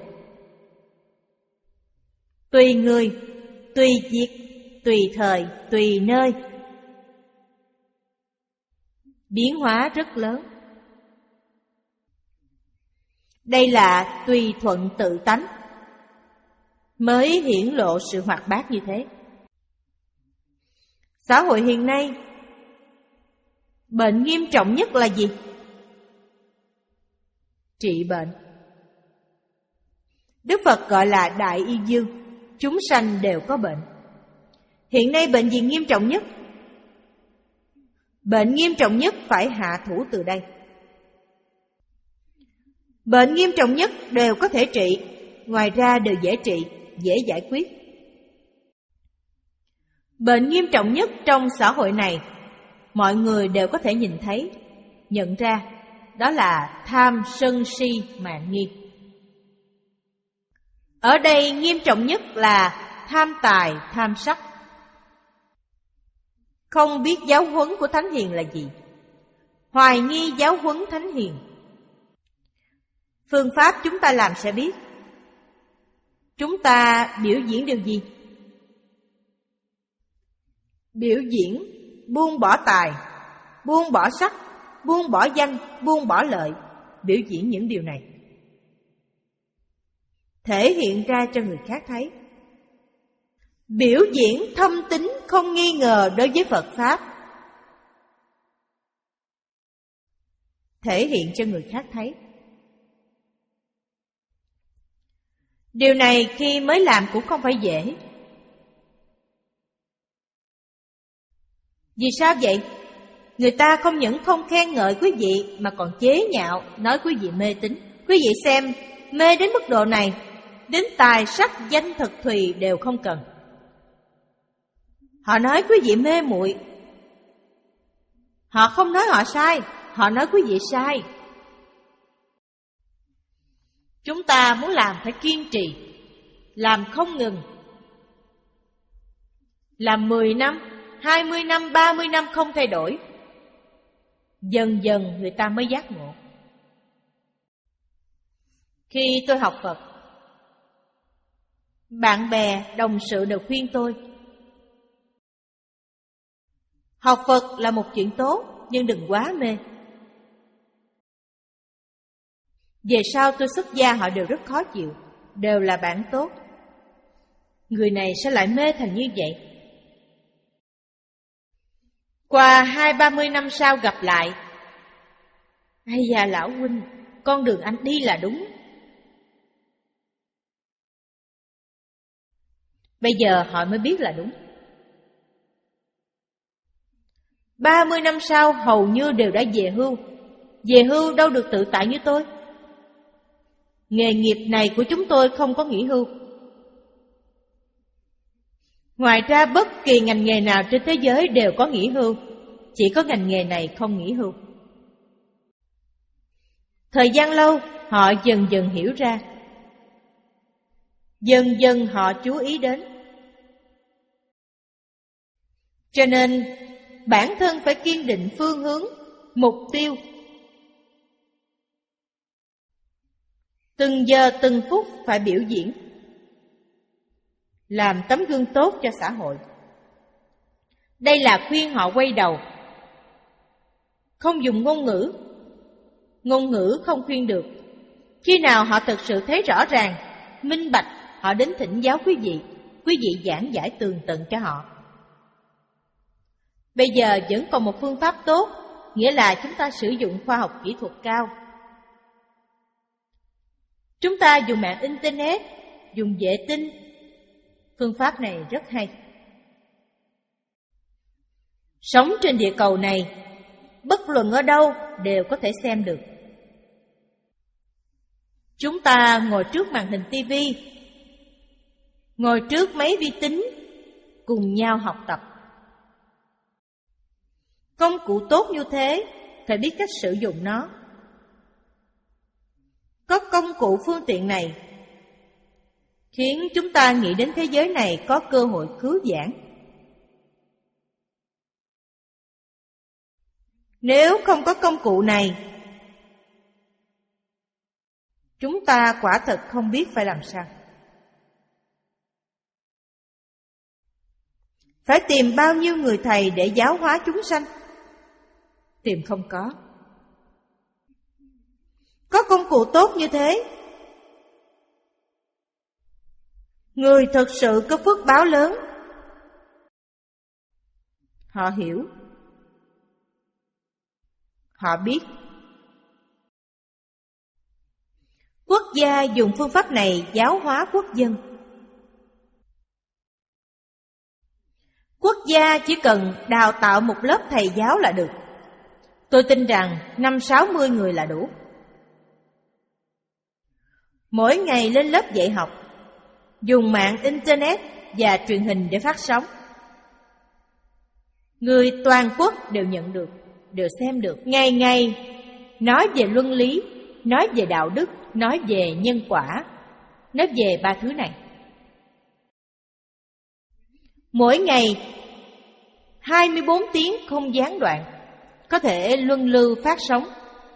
Tùy người, tùy việc, tùy thời, tùy nơi. Biến hóa rất lớn. Đây là tùy thuận tự tánh, mới hiển lộ sự hoạt bát như thế. Xã hội hiện nay, bệnh nghiêm trọng nhất là gì? Trị bệnh. Đức Phật gọi là đại y dương. Chúng sanh đều có bệnh. Hiện nay bệnh gì nghiêm trọng nhất? Bệnh nghiêm trọng nhất phải hạ thủ từ đây. Bệnh nghiêm trọng nhất đều có thể trị, ngoài ra đều dễ trị, dễ giải quyết. Bệnh nghiêm trọng nhất trong xã hội này, mọi người đều có thể nhìn thấy, nhận ra, đó là tham sân si mạn nghi. Ở đây nghiêm trọng nhất là tham tài, tham sắc. Không biết giáo huấn của Thánh Hiền là gì, hoài nghi giáo huấn Thánh Hiền. Phương pháp chúng ta làm sẽ biết. Chúng ta biểu diễn điều gì? Biểu diễn buông bỏ tài, buông bỏ sắc, buông bỏ danh, buông bỏ lợi, biểu diễn những điều này. Thể hiện ra cho người khác thấy. Biểu diễn thâm tín không nghi ngờ đối với Phật Pháp. Thể hiện cho người khác thấy. Điều này khi mới làm cũng không phải dễ. Vì sao vậy? Người ta không những không khen ngợi quý vị mà còn chế nhạo, nói quý vị mê tín. Quý vị xem, mê đến mức độ này, đến tài sắc danh thực thùy đều không cần. Họ nói quý vị mê muội. Họ không nói họ sai, họ nói quý vị sai. Chúng ta muốn làm phải kiên trì, làm không ngừng. Làm mười năm, hai mươi năm, ba mươi năm không thay đổi. Dần dần người ta mới giác ngộ. Khi tôi học Phật, bạn bè, đồng sự đều khuyên tôi: học Phật là một chuyện tốt, nhưng đừng quá mê. Về sau tôi xuất gia họ đều rất khó chịu, đều là bạn tốt. Người này sao lại mê thành như vậy? Qua hai ba mươi năm sau gặp lại: ây da lão huynh, con đường anh đi là đúng. Bây giờ họ mới biết là đúng. Ba mươi năm sau hầu như đều đã về hưu. Về hưu đâu được tự tại như tôi. Nghề nghiệp này của chúng tôi không có nghỉ hưu. Ngoài ra bất kỳ ngành nghề nào trên thế giới đều có nghỉ hưu, chỉ có ngành nghề này không nghỉ hưu. Thời gian lâu, họ dần dần hiểu ra. Dần dần họ chú ý đến. Cho nên, bản thân phải kiên định phương hướng, mục tiêu. Từng giờ từng phút phải biểu diễn, làm tấm gương tốt cho xã hội. Đây là khuyên họ quay đầu. Không dùng ngôn ngữ. Ngôn ngữ không khuyên được. Khi nào họ thực sự thấy rõ ràng, minh bạch, họ đến thỉnh giáo quý vị. Quý vị giảng giải tường tận cho họ. Bây giờ vẫn còn một phương pháp tốt, nghĩa là chúng ta sử dụng khoa học kỹ thuật cao. Chúng ta dùng mạng Internet, dùng vệ tinh. Phương pháp này rất hay. Sống trên địa cầu này, bất luận ở đâu đều có thể xem được. Chúng ta ngồi trước màn hình tivi, ngồi trước máy vi tính, cùng nhau học tập. Công cụ tốt như thế, phải biết cách sử dụng nó. Có công cụ phương tiện này, khiến chúng ta nghĩ đến thế giới này có cơ hội cứu vãn. Nếu không có công cụ này, chúng ta quả thật không biết phải làm sao. Phải tìm bao nhiêu người thầy để giáo hóa chúng sanh? Tìm không có. Có công cụ tốt như thế, người thực sự có phước báo lớn. Họ hiểu, họ biết. Quốc gia dùng phương pháp này giáo hóa quốc dân. Quốc gia chỉ cần đào tạo một lớp thầy giáo là được. Tôi tin rằng năm sáu mươi người là đủ. Mỗi ngày lên lớp dạy học, dùng mạng Internet và truyền hình để phát sóng. Người toàn quốc đều nhận được, đều xem được. Ngày ngày nói về luân lý, nói về đạo đức, nói về nhân quả, nói về ba thứ này. Mỗi ngày hai mươi bốn tiếng không gián đoạn, có thể luân lưu phát sóng.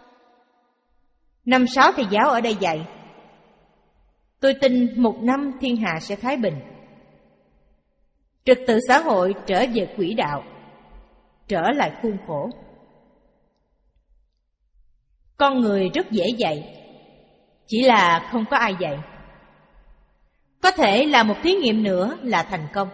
Năm sáu thầy giáo ở đây dạy. Tôi tin một năm thiên hạ sẽ thái bình. Trật tự xã hội trở về quỹ đạo, trở lại khuôn khổ. Con người rất dễ dạy, chỉ là không có ai dạy. Có thể là một thí nghiệm nữa là thành công.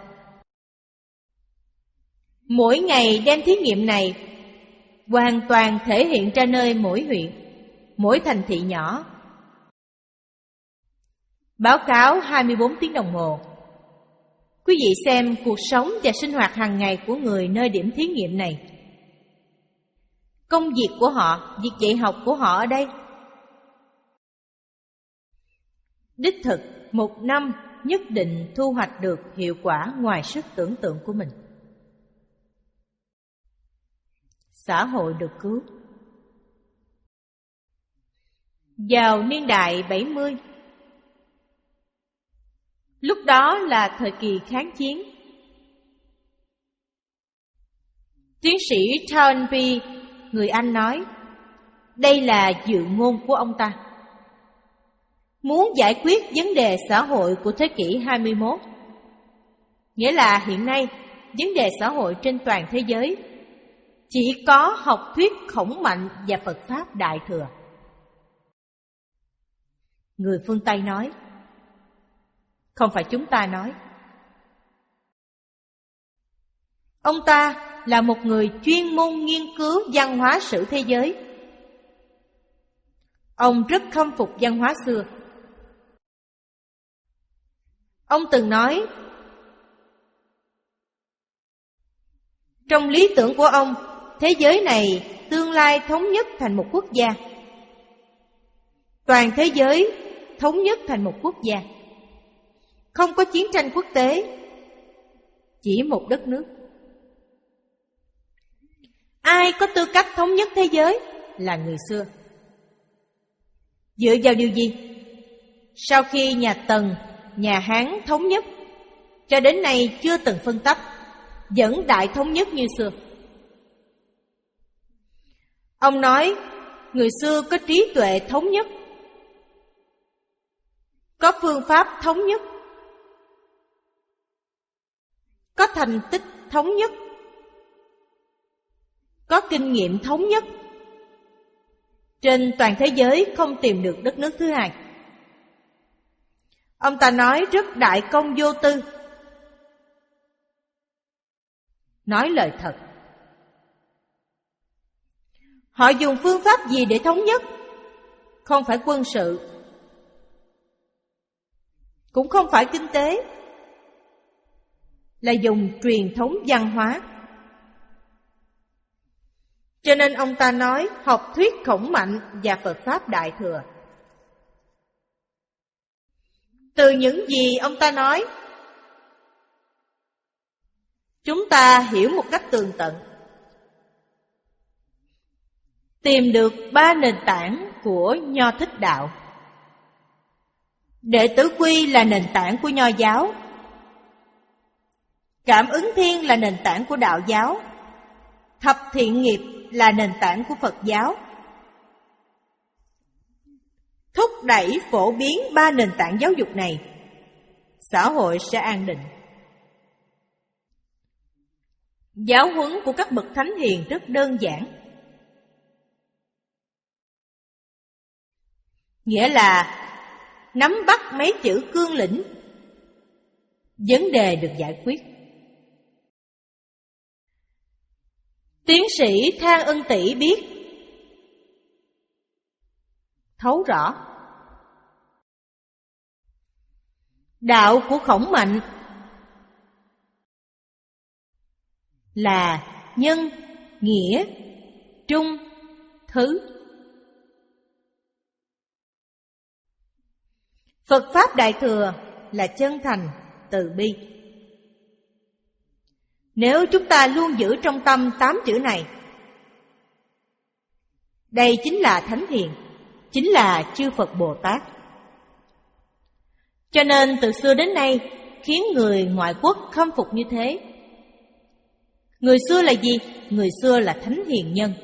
Mỗi ngày đem thí nghiệm này hoàn toàn thể hiện ra nơi mỗi huyện, mỗi thành thị nhỏ. Báo cáo hai mươi bốn tiếng đồng hồ. Quý vị xem cuộc sống và sinh hoạt hàng ngày của người nơi điểm thí nghiệm này. Công việc của họ, việc dạy học của họ ở đây. Đích thực, một năm nhất định thu hoạch được hiệu quả ngoài sức tưởng tượng của mình. Xã hội được cứu. Vào niên đại bảy mươi, lúc đó là thời kỳ kháng chiến, tiến sĩ Toynbee, người Anh nói, đây là dự ngôn của ông ta. Muốn giải quyết vấn đề xã hội của thế kỷ hai mươi mốt, nghĩa là hiện nay vấn đề xã hội trên toàn thế giới chỉ có học thuyết Khổng Mạnh và Phật Pháp Đại Thừa. Người phương Tây nói, không phải chúng ta nói. Ông ta là một người chuyên môn nghiên cứu văn hóa sử thế giới. Ông rất khâm phục văn hóa xưa. Ông từng nói, trong lý tưởng của ông, thế giới này tương lai thống nhất thành một quốc gia. Toàn thế giới thống nhất thành một quốc gia. Không có chiến tranh quốc tế, chỉ một đất nước. Ai có tư cách thống nhất thế giới là người xưa. Dựa vào điều gì? Sau khi nhà Tần, nhà Hán thống nhất, cho đến nay chưa từng phân tách, vẫn đại thống nhất như xưa. Ông nói, người xưa có trí tuệ thống nhất, có phương pháp thống nhất, có thành tích thống nhất, có kinh nghiệm thống nhất. Trên toàn thế giới không tìm được đất nước thứ hai. Ông ta nói rất đại công vô tư, nói lời thật. Họ dùng phương pháp gì để thống nhất? Không phải quân sự, cũng không phải kinh tế, là dùng truyền thống văn hóa. Cho nên ông ta nói học thuyết Khổng Mạnh và Phật Pháp Đại Thừa. Từ những gì ông ta nói, chúng ta hiểu một cách tường tận, tìm được ba nền tảng của Nho Thích Đạo. Đệ tử quy là nền tảng của Nho giáo, cảm ứng thiên là nền tảng của Đạo giáo, thập thiện nghiệp là nền tảng của Phật giáo. Thúc đẩy phổ biến ba nền tảng giáo dục này, xã hội sẽ an định. Giáo huấn của các bậc thánh hiền rất đơn giản, nghĩa là nắm bắt mấy chữ cương lĩnh, vấn đề được giải quyết. Tiến sĩ Thang Ân Tỷ biết, thấu rõ. Đạo của Khổng Mạnh là nhân, nghĩa, trung, thứ. Phật Pháp Đại Thừa là chân thành, từ bi. Nếu chúng ta luôn giữ trong tâm tám chữ này, đây chính là Thánh Hiền, chính là chư Phật Bồ Tát. Cho nên từ xưa đến nay khiến người ngoại quốc khâm phục như thế. Người xưa là gì? Người xưa là Thánh Hiền Nhân.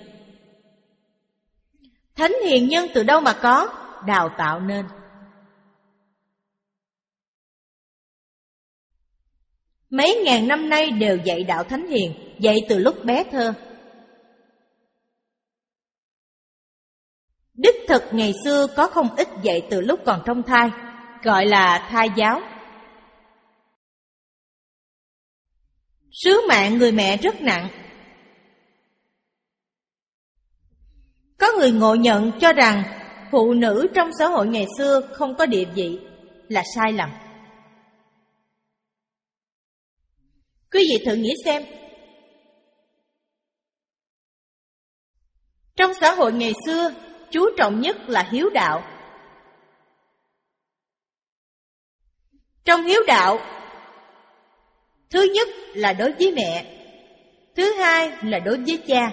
Thánh Hiền Nhân từ đâu mà có? Đào tạo nên. Mấy ngàn năm nay đều dạy đạo Thánh Hiền, dạy từ lúc bé thơ. Đích thực ngày xưa có không ít dạy từ lúc còn trong thai, gọi là thai giáo. Sứ mạng người mẹ rất nặng. Có người ngộ nhận cho rằng phụ nữ trong xã hội ngày xưa không có địa vị là sai lầm. Quý vị thử nghĩ xem, trong xã hội ngày xưa, chú trọng nhất là hiếu đạo. Trong hiếu đạo, thứ nhất là đối với mẹ, thứ hai là đối với cha.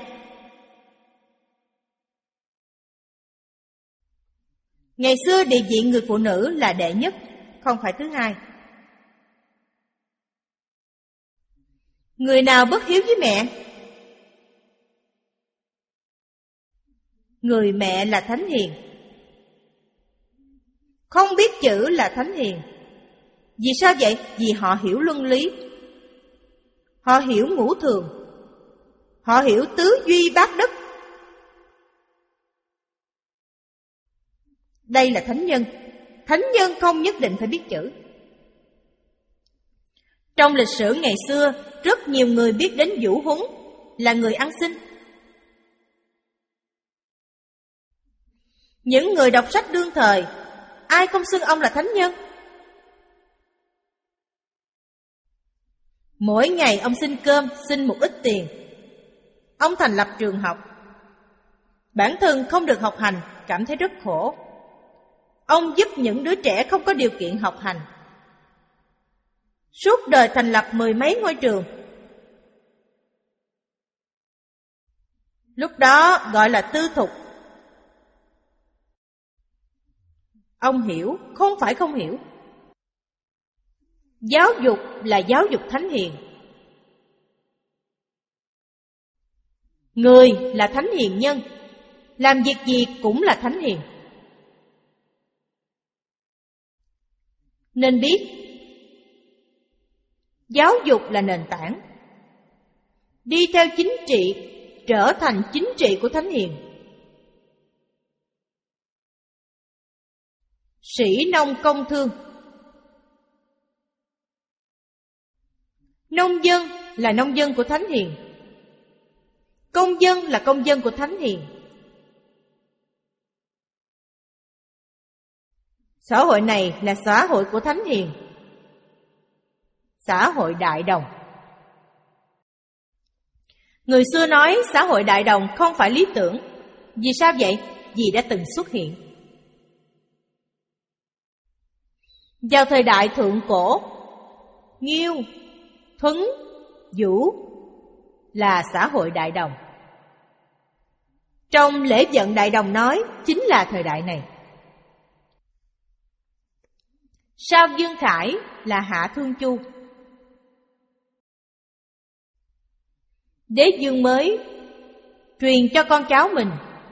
Ngày xưa địa vị người phụ nữ là đệ nhất, không phải thứ hai. Người nào bất hiếu với mẹ? Người mẹ là thánh hiền. Không biết chữ là thánh hiền. Vì sao vậy? Vì họ hiểu luân lý, họ hiểu ngũ thường, họ hiểu tứ duy bát đức. Đây là thánh nhân. Thánh nhân không nhất định phải biết chữ. Trong lịch sử ngày xưa, rất nhiều người biết đến Vũ Huấn, là người ăn xin. Những người đọc sách đương thời, ai không xưng ông là thánh nhân? Mỗi ngày ông xin cơm, xin một ít tiền. Ông thành lập trường học. Bản thân không được học hành, cảm thấy rất khổ. Ông giúp những đứa trẻ không có điều kiện học hành. Suốt đời thành lập mười mấy ngôi trường. Lúc đó gọi là tư thục. Ông hiểu, không phải không hiểu. Giáo dục là giáo dục thánh hiền. Người là thánh hiền nhân, làm việc gì cũng là thánh hiền. Nên biết, giáo dục là nền tảng. Đi theo chính trị, trở thành chính trị của thánh hiền. Sĩ nông công thương. Nông dân là nông dân của thánh hiền. Công dân là công dân của thánh hiền. Xã hội này là xã hội của thánh hiền, xã hội đại đồng. Người xưa nói xã hội đại đồng không phải lý tưởng. Vì sao vậy? Vì đã từng xuất hiện. Vào thời đại thượng cổ, Nghiêu, Thuấn, Vũ là xã hội đại đồng. Trong lễ vận đại đồng nói chính là thời đại này. Sau Dương Khải là Hạ Thương Chu. Đế Dương mới truyền cho con cháu mình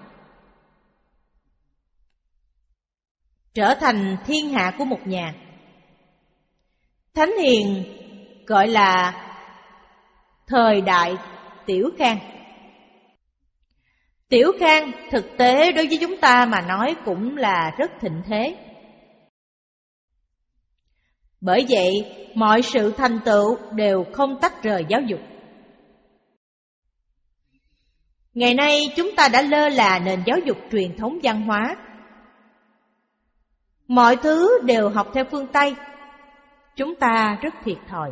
trở thành thiên hạ của một nhà. Thánh hiền gọi là thời đại Tiểu Khang. Tiểu Khang thực tế đối với chúng ta mà nói cũng là rất thịnh thế. Bởi vậy, mọi sự thành tựu đều không tách rời giáo dục. Ngày nay chúng ta đã lơ là nền giáo dục truyền thống văn hóa. Mọi thứ đều học theo phương Tây. Chúng ta rất thiệt thòi.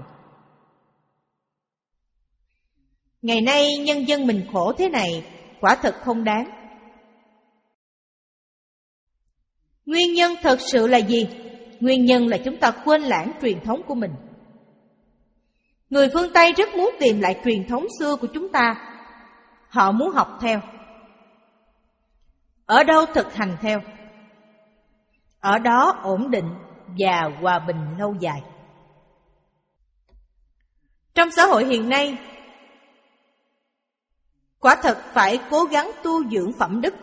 Ngày nay nhân dân mình khổ thế này, quả thật không đáng. Nguyên nhân thật sự là gì? Nguyên nhân là chúng ta quên lãng truyền thống của mình. Người phương Tây rất muốn tìm lại truyền thống xưa của chúng ta. Họ muốn học theo. Ở đâu thực hành theo, ở đó ổn định và hòa bình lâu dài. Trong xã hội hiện nay, quả thật phải cố gắng tu dưỡng phẩm đức.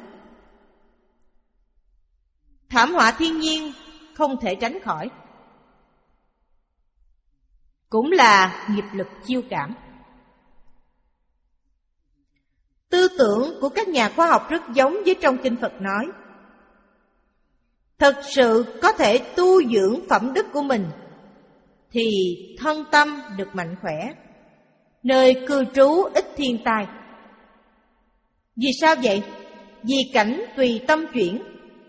Thảm họa thiên nhiên không thể tránh khỏi, cũng là nghiệp lực chiêu cảm. Tư tưởng của các nhà khoa học rất giống với trong Kinh Phật nói: thực sự có thể tu dưỡng phẩm đức của mình, thì thân tâm được mạnh khỏe, nơi cư trú ít thiên tai. Vì sao vậy? Vì cảnh tùy tâm chuyển.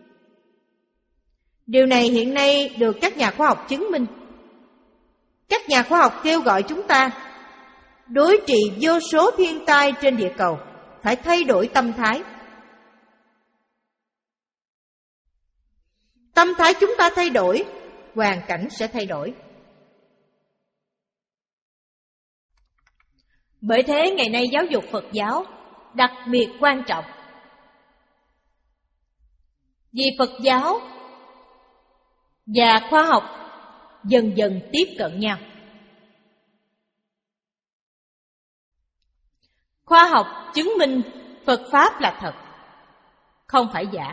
Điều này hiện nay được các nhà khoa học chứng minh. Các nhà khoa học kêu gọi chúng ta đối trị vô số thiên tai trên địa cầu phải thay đổi tâm thái. Tâm thái chúng ta thay đổi, hoàn cảnh sẽ thay đổi. Bởi thế ngày nay giáo dục Phật giáo đặc biệt quan trọng. Vì Phật giáo và khoa học dần dần tiếp cận nhau. Khoa học chứng minh Phật Pháp là thật, không phải giả.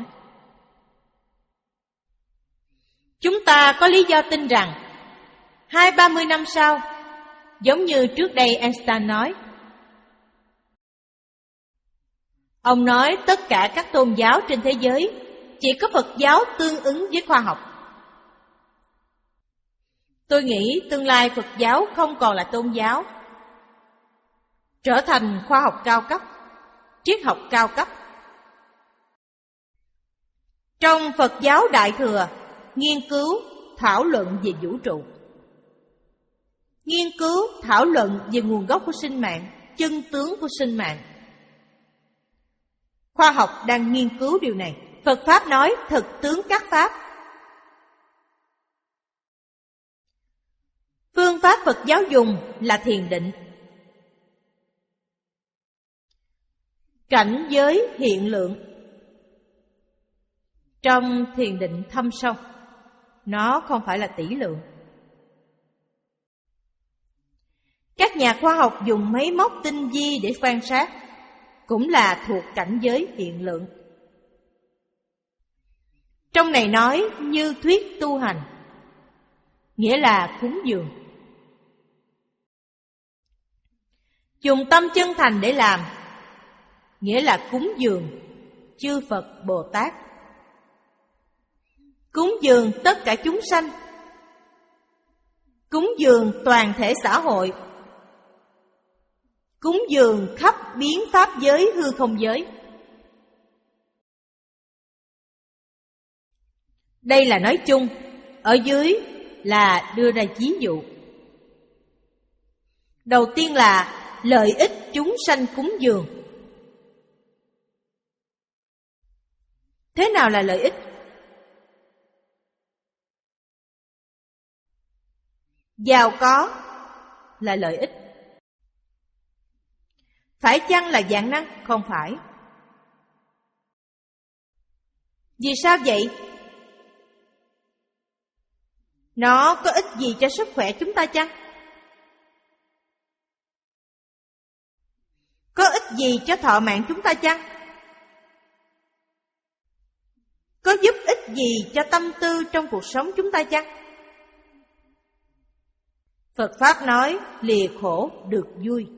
Chúng ta có lý do tin rằng hai ba mươi năm sau, giống như trước đây Einstein nói. Ông nói tất cả các tôn giáo trên thế giới chỉ có Phật giáo tương ứng với khoa học. Tôi nghĩ tương lai Phật giáo không còn là tôn giáo, trở thành khoa học cao cấp, triết học cao cấp. Trong Phật giáo Đại Thừa, nghiên cứu, thảo luận về vũ trụ, nghiên cứu, thảo luận về nguồn gốc của sinh mạng, chân tướng của sinh mạng. Khoa học đang nghiên cứu điều này. Phật Pháp nói thực tướng các Pháp. Phương pháp Phật giáo dùng là thiền định. Cảnh giới hiện lượng. Trong thiền định thâm sâu, nó không phải là tỷ lượng. Các nhà khoa học dùng máy móc tinh vi để quan sát, cũng là thuộc cảnh giới hiện lượng. Trong này nói như thuyết tu hành, nghĩa là cúng dường. Dùng tâm chân thành để làm, nghĩa là cúng dường chư Phật Bồ Tát, cúng dường tất cả chúng sanh, cúng dường toàn thể xã hội, cúng dường khắp biến pháp giới hư không giới. Đây là nói chung, ở dưới là đưa ra ví dụ. Đầu tiên là lợi ích chúng sanh cúng dường. Thế nào là lợi ích? Giàu có là lợi ích. Phải chăng là vạn năng? Không phải. Vì sao vậy? Nó có ích gì cho sức khỏe chúng ta chăng? Có ích gì cho thọ mạng chúng ta chăng? Có giúp ích gì cho tâm tư trong cuộc sống chúng ta chăng? Phật Pháp nói lìa khổ được vui.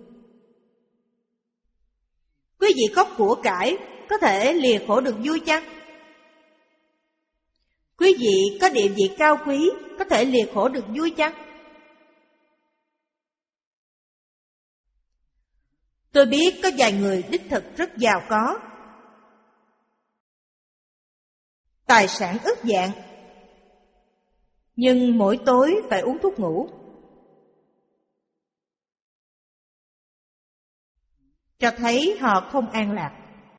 Quý vị có của cải có thể lìa khổ được vui chăng? Quý vị có địa vị cao quý có thể lìa khổ được vui chăng? Tôi biết có vài người đích thực rất giàu có, tài sản ức vạn, nhưng mỗi tối phải uống thuốc ngủ, cho thấy họ không an lạc.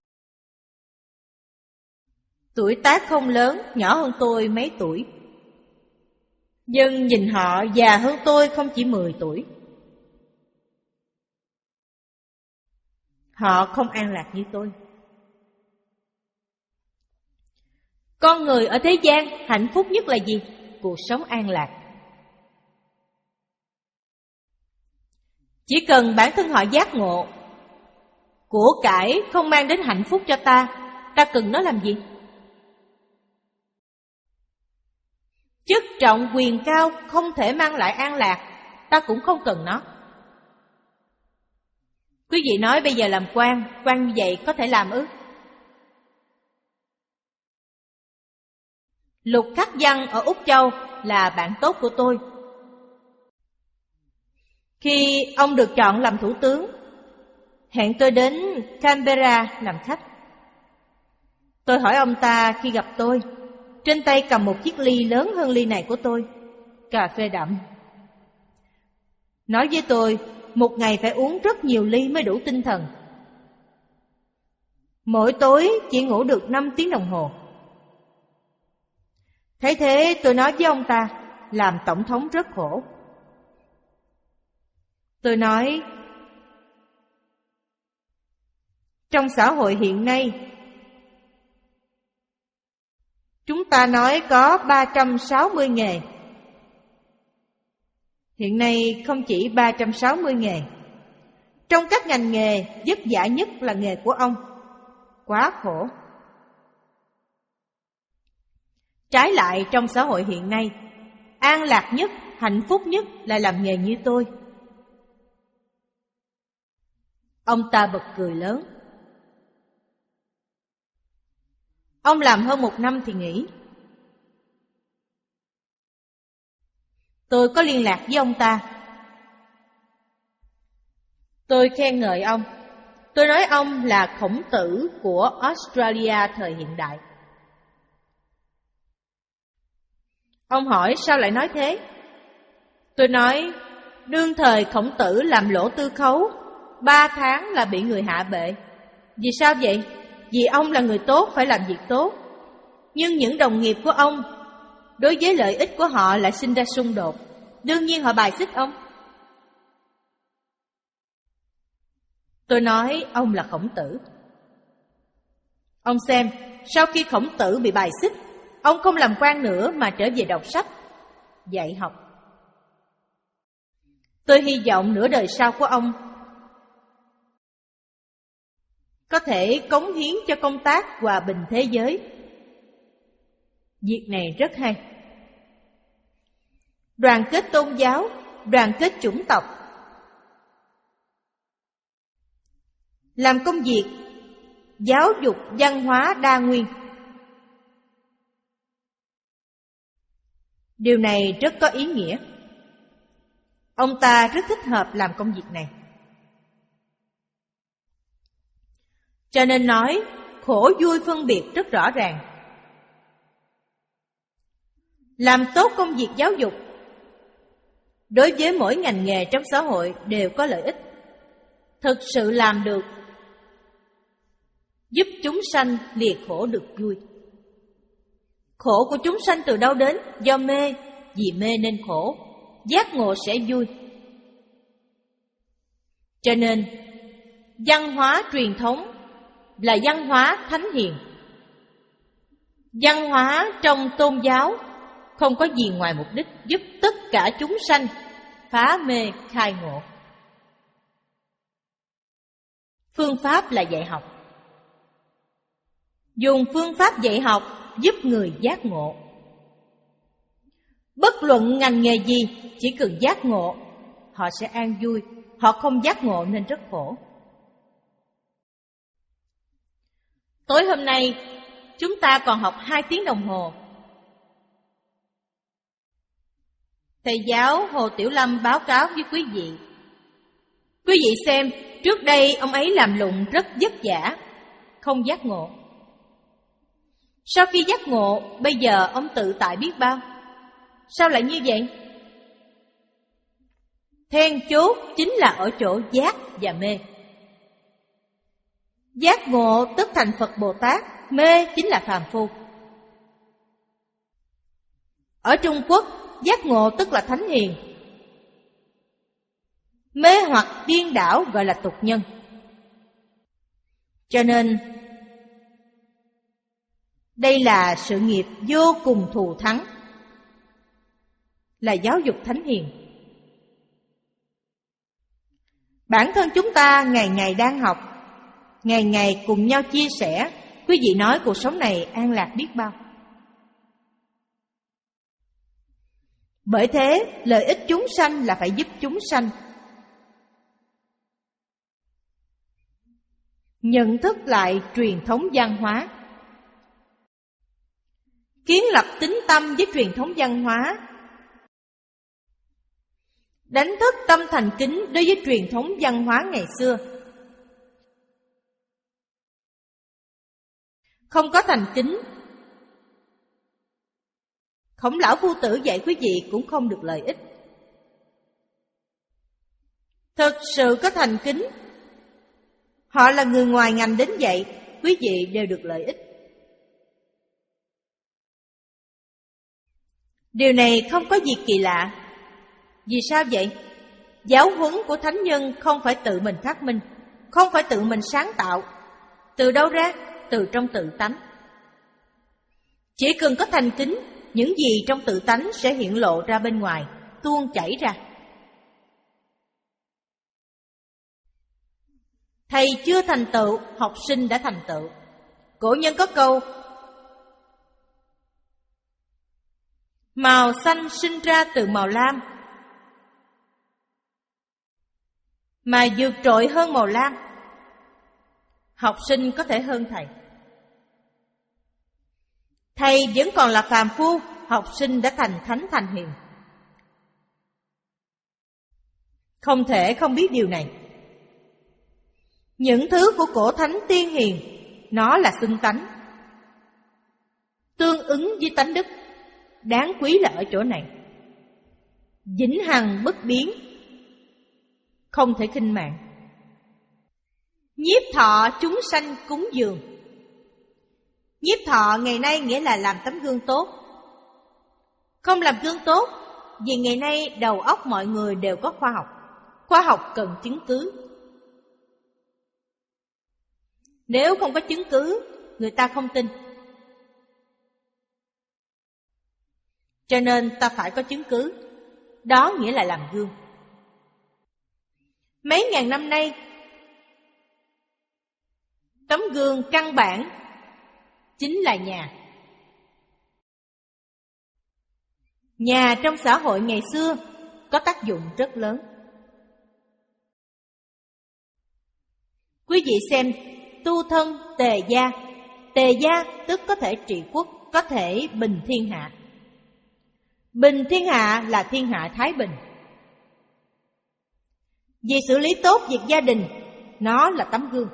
Tuổi tác không lớn, nhỏ hơn tôi mấy tuổi, nhưng nhìn họ già hơn tôi không chỉ mười tuổi. Họ không an lạc như tôi. Con người ở thế gian hạnh phúc nhất là gì? Cuộc sống an lạc. Chỉ cần bản thân họ giác ngộ, của cải không mang đến hạnh phúc cho ta, ta cần nó làm gì? Chức trọng quyền cao không thể mang lại an lạc, ta cũng không cần nó. Quý vị nói bây giờ làm quan, quan như vậy có thể làm ư? Lục Khắc Văn ở Úc Châu là bạn tốt của tôi. Khi ông được chọn làm thủ tướng, hẹn tôi đến Canberra làm khách. Tôi hỏi ông ta khi gặp tôi, trên tay cầm một chiếc ly lớn hơn ly này của tôi, cà phê đậm. Nói với tôi, một ngày phải uống rất nhiều ly mới đủ tinh thần. Mỗi tối chỉ ngủ được năm tiếng đồng hồ. Thế thế tôi nói với ông ta, làm tổng thống rất khổ. Tôi nói, trong xã hội hiện nay, chúng ta nói có ba trăm sáu mươi nghề. Hiện nay không chỉ ba trăm sáu mươi nghề. Trong các ngành nghề, vất vả nhất là nghề của ông. Quá khổ. Trái lại, trong xã hội hiện nay, an lạc nhất, hạnh phúc nhất là làm nghề như tôi. Ông ta bật cười lớn. Ông làm hơn một năm thì nghỉ. Tôi có liên lạc với ông ta. Tôi khen ngợi ông. Tôi nói ông là khổng tử của Australia thời hiện đại. Ông hỏi sao lại nói thế? Tôi nói, đương thời khổng tử làm lỗ tư khấu, ba tháng là bị người hạ bệ. Vì sao vậy? Vì ông là người tốt phải làm việc tốt. Nhưng những đồng nghiệp của ông, đối với lợi ích của họ lại sinh ra xung đột. Đương nhiên họ bài xích ông. Tôi nói ông là khổng tử. Ông xem, sau khi khổng tử bị bài xích, ông không làm quan nữa mà trở về đọc sách, dạy học. Tôi hy vọng nửa đời sau của ông có thể cống hiến cho công tác hòa bình thế giới. Việc này rất hay. Đoàn kết tôn giáo, đoàn kết chủng tộc. Làm công việc giáo dục văn hóa đa nguyên. Điều này rất có ý nghĩa. Ông ta rất thích hợp làm công việc này. Cho nên nói, khổ vui phân biệt rất rõ ràng. Làm tốt công việc giáo dục, đối với mỗi ngành nghề trong xã hội đều có lợi ích. Thực sự làm được, giúp chúng sanh lìa khổ được vui. Khổ của chúng sanh từ đâu đến? Do mê, vì mê nên khổ. Giác ngộ sẽ vui. Cho nên, văn hóa truyền thống là văn hóa thánh hiền. Văn hóa trong tôn giáo không có gì ngoài mục đích giúp tất cả chúng sanh phá mê khai ngộ. Phương pháp là dạy học. Dùng phương pháp dạy học giúp người giác ngộ. Bất luận ngành nghề gì, chỉ cần giác ngộ, họ sẽ an vui. Họ không giác ngộ nên rất khổ. Tối hôm nay, chúng ta còn học hai tiếng đồng hồ. Thầy giáo Hồ Tiểu Lâm báo cáo với quý vị. Quý vị xem, trước đây ông ấy làm lụng rất vất vả, không giác ngộ. Sau khi giác ngộ, bây giờ ông tự tại biết bao. Sao lại như vậy? Then chốt chính là ở chỗ giác và mê. Giác ngộ tức thành Phật Bồ Tát, mê chính là phàm phu. Ở Trung Quốc, giác ngộ tức là thánh hiền. Mê hoặc điên đảo gọi là tục nhân. Cho nên, đây là sự nghiệp vô cùng thù thắng, là giáo dục thánh hiền. Bản thân chúng ta ngày ngày đang học, ngày ngày cùng nhau chia sẻ. Quý vị nói cuộc sống này an lạc biết bao. Bởi thế, lợi ích chúng sanh là phải giúp chúng sanh. Nhận thức lại truyền thống văn hóa. kiến lập tín tâm với truyền thống văn hóa, đánh thức tâm thành kính đối với truyền thống văn hóa ngày xưa. Không có thành kính, Khổng lão phu tử dạy quý vị cũng không được lợi ích. Thực sự có thành kính, họ là người ngoài ngành đến dạy, quý vị đều được lợi ích. Điều này không có gì kỳ lạ. Vì sao vậy? Giáo huấn của thánh nhân không phải tự mình phát minh, không phải tự mình sáng tạo. Từ đâu ra? Từ trong tự tánh. Chỉ cần có thành kính, những gì trong tự tánh sẽ hiện lộ ra bên ngoài, tuôn chảy ra. Thầy chưa thành tựu, học sinh đã thành tựu. Cổ nhân có câu: màu xanh sinh ra từ màu lam, mà vượt trội hơn màu lam. Học sinh có thể hơn thầy. Thầy vẫn còn là phàm phu, học sinh đã thành thánh thành hiền. Không thể không biết điều này. Những thứ của cổ thánh tiên hiền, nó là xưng tánh, tương ứng với tánh đức. Đáng quý là ở chỗ này, vĩnh hằng bất biến, không thể khinh mạng. Nhiếp thọ chúng sanh cúng dường. Nhiếp thọ ngày nay nghĩa là làm tấm gương tốt. Không làm gương tốt, vì ngày nay đầu óc mọi người đều có khoa học. Khoa học cần chứng cứ. Nếu không có chứng cứ, người ta không tin. Cho nên ta phải có chứng cứ. Đó nghĩa là làm gương. Mấy ngàn năm nay, tấm gương căn bản chính là nhà. Nhà trong xã hội ngày xưa có tác dụng rất lớn. Quý vị xem, tu thân tề gia. Tề gia tức có thể trị quốc, có thể bình thiên hạ. Bình thiên hạ là thiên hạ thái bình. Vì xử lý tốt việc gia đình, nó là tấm gương.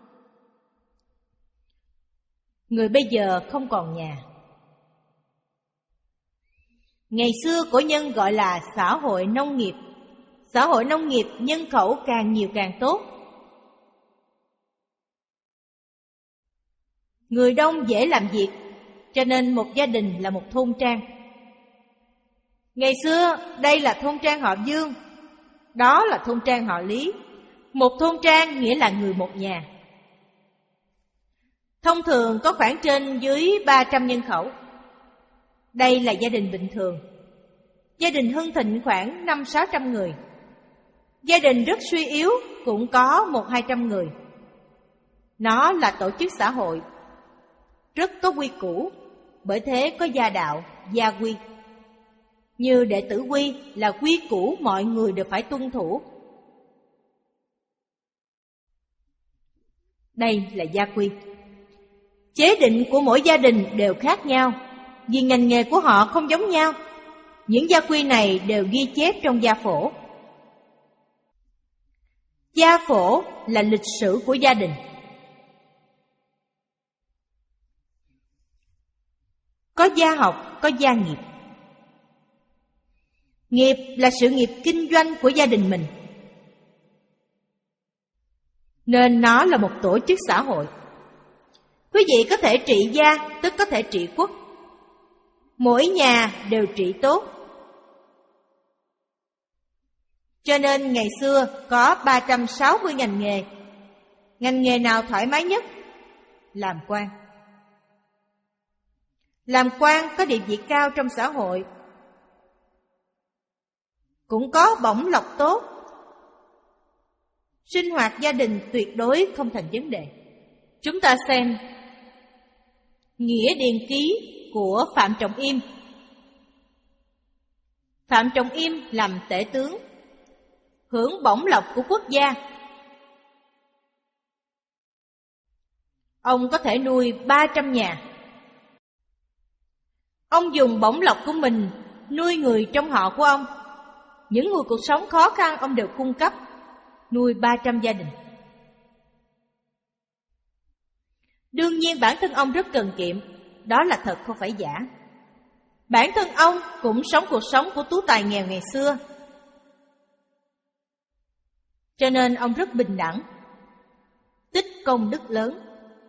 Người bây giờ không còn nhà. Ngày xưa cổ nhân gọi là xã hội nông nghiệp. Xã hội nông nghiệp nhân khẩu càng nhiều càng tốt. Người đông dễ làm việc, cho nên một gia đình là một thôn trang. Ngày xưa đây là thôn trang họ Dương, đó là thôn trang họ Lý. Một thôn trang nghĩa là người một nhà. Thông thường có khoảng trên dưới ba trăm nhân khẩu. Đây là gia đình bình thường. Gia đình hưng thịnh khoảng năm sáu trăm người. Gia đình rất suy yếu cũng có một hai trăm người. Nó là tổ chức xã hội, rất có quy củ, bởi thế có gia đạo, gia quy. Như đệ tử quy là quy củ mọi người đều phải tuân thủ. Đây là gia quy. Chế định của mỗi gia đình đều khác nhau, vì ngành nghề của họ không giống nhau. Những gia quy này đều ghi chép trong gia phổ. Gia phổ là lịch sử của gia đình. Có gia học, có gia nghiệp. Nghiệp là sự nghiệp kinh doanh của gia đình mình, nên nó là một tổ chức xã hội. Quý vị có thể trị gia, tức có thể trị quốc. Mỗi nhà đều trị tốt. Cho nên ngày xưa có ba trăm sáu mươi ngành nghề. Ngành nghề nào thoải mái nhất? Làm quan. Làm quan có địa vị cao trong xã hội, cũng có bổng lộc tốt. Sinh hoạt gia đình tuyệt đối không thành vấn đề. Chúng ta xem Nghĩa Điền Ký của Phạm Trọng Im. Phạm Trọng Im làm tể tướng, hưởng bổng lộc của quốc gia. Ông có thể nuôi ba trăm nhà. Ông dùng bổng lộc của mình nuôi người trong họ của ông. Những người cuộc sống khó khăn ông đều cung cấp, nuôi ba trăm gia đình. Đương nhiên bản thân ông rất cần kiệm, đó là thật không phải giả. Bản thân ông cũng sống cuộc sống của tú tài nghèo ngày xưa, cho nên ông rất bình đẳng, tích công đức lớn.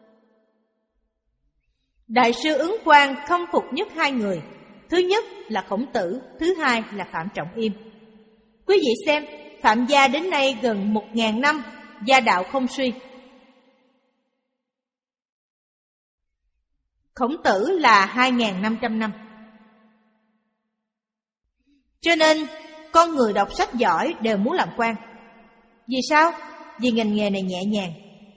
Đại sư Ứng Quang khâm phục nhất hai người. Thứ nhất là Khổng Tử, thứ hai là Phạm Trọng Im. Quý vị xem, Phạm gia đến nay gần một ngàn năm, gia đạo không suy. Khổng Tử là hai ngàn năm trăm năm. Cho nên, con người đọc sách giỏi đều muốn làm quan. Vì sao? Vì ngành nghề này nhẹ nhàng.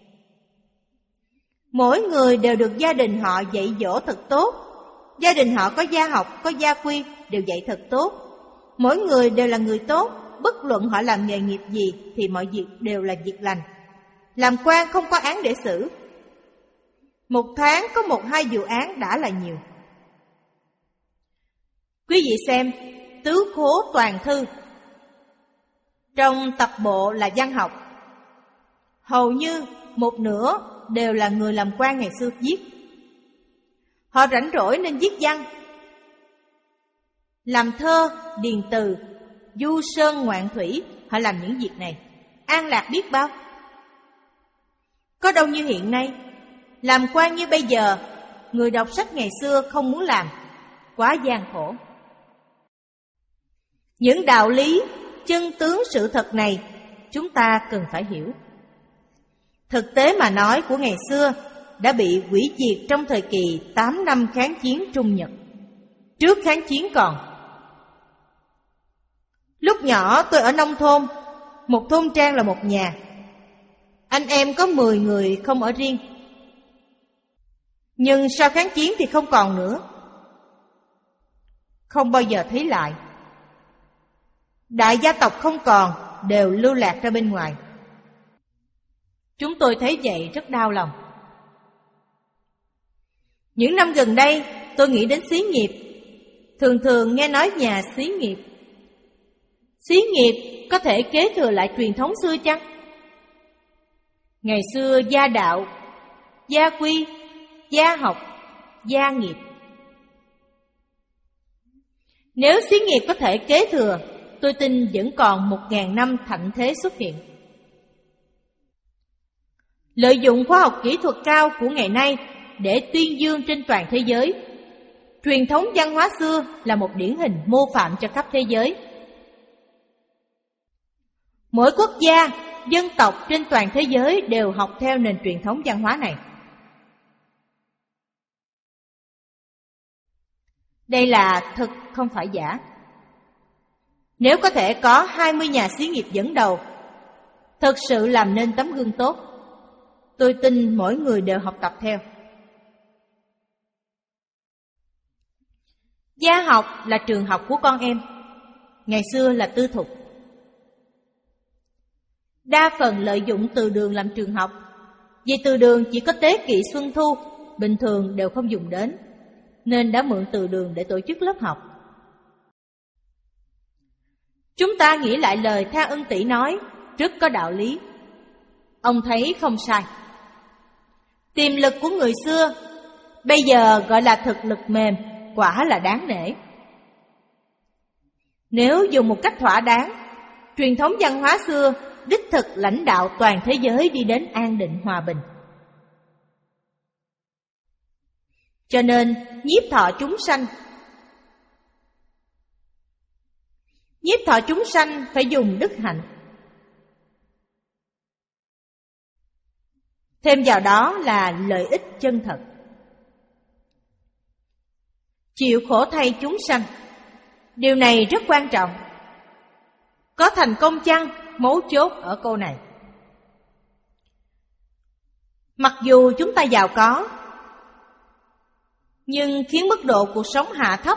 Mỗi người đều được gia đình họ dạy dỗ thật tốt. Gia đình họ có gia học, có gia quy, đều dạy thật tốt. Mỗi người đều là người tốt, bất luận họ làm nghề nghiệp gì thì mọi việc đều là việc lành. Làm quan không có án để xử. Một tháng có một hai vụ án đã là nhiều. Quý vị xem, Tứ Khố Toàn Thư trong tập bộ là văn học, hầu như một nửa đều là người làm quan ngày xưa viết. Họ rảnh rỗi nên viết văn. Làm thơ, điền từ, du sơn ngoạn thủy, họ làm những việc này an lạc biết bao. Có đâu như hiện nay, làm quan như bây giờ, người đọc sách ngày xưa không muốn làm, quá gian khổ. Những đạo lý, chân tướng sự thật này chúng ta cần phải hiểu. Thực tế mà nói của ngày xưa đã bị hủy diệt trong thời kỳ tám năm kháng chiến Trung Nhật. Trước kháng chiến còn. Lúc nhỏ tôi ở nông thôn, một thôn trang là một nhà. Anh em có mười người không ở riêng. Nhưng sau kháng chiến thì không còn nữa. Không bao giờ thấy lại. Đại gia tộc không còn, đều lưu lạc ra bên ngoài. Chúng tôi thấy vậy rất đau lòng. Những năm gần đây tôi nghĩ đến xí nghiệp. Thường thường nghe nói nhà xí nghiệp. Xí nghiệp có thể kế thừa lại truyền thống xưa chăng? Ngày xưa gia đạo, gia quy, gia học, gia nghiệp. Nếu xí nghiệp có thể kế thừa, tôi tin vẫn còn một ngàn năm thạnh thế xuất hiện. Lợi dụng khoa học kỹ thuật cao của ngày nay để tuyên dương trên toàn thế giới. Truyền thống văn hóa xưa là một điển hình mô phạm cho khắp thế giới. Mỗi quốc gia, dân tộc trên toàn thế giới đều học theo nền truyền thống văn hóa này. Đây là thực không phải giả. Nếu có thể có hai mươi nhà xí nghiệp dẫn đầu, thực sự làm nên tấm gương tốt, tôi tin mỗi người đều học tập theo. Gia học là trường học của con em, ngày xưa là tư thục. Đa phần lợi dụng từ đường làm trường học, vì từ đường chỉ có tế kỵ xuân thu, bình thường đều không dùng đến, nên đã mượn từ đường để tổ chức lớp học. Chúng ta nghĩ lại lời Tha Ân Tỷ nói, rất có đạo lý. Ông thấy không sai. Tiềm lực của người xưa, bây giờ gọi là thực lực mềm, quả là đáng nể. Nếu dùng một cách thỏa đáng, truyền thống văn hóa xưa đích thực lãnh đạo toàn thế giới đi đến an định hòa bình. Cho nên nhiếp thọ chúng sanh. Nhiếp thọ chúng sanh phải dùng đức hạnh. Thêm vào đó là lợi ích chân thật. Chịu khổ thay chúng sanh, điều này rất quan trọng. Có thành công chăng? Mấu chốt ở câu này. Mặc dù chúng ta giàu có, nhưng khiến mức độ cuộc sống hạ thấp.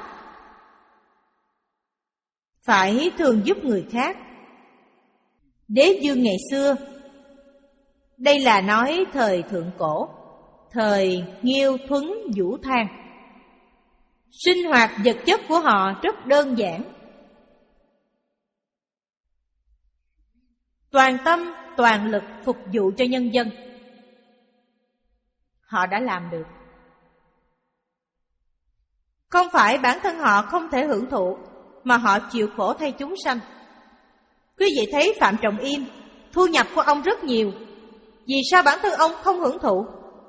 Phải thường giúp người khác. Đế vương ngày xưa, đây là nói thời thượng cổ, thời Nghiêu Thuấn Vũ Thang, Sinh hoạt vật chất của họ rất đơn giản. Toàn tâm, toàn lực phục vụ cho nhân dân. Họ đã làm được. Không phải bản thân họ không thể hưởng thụ, mà họ chịu khổ thay chúng sanh. Quý vị thấy Phạm Trọng Im, thu nhập của ông rất nhiều. Vì sao bản thân ông không hưởng thụ?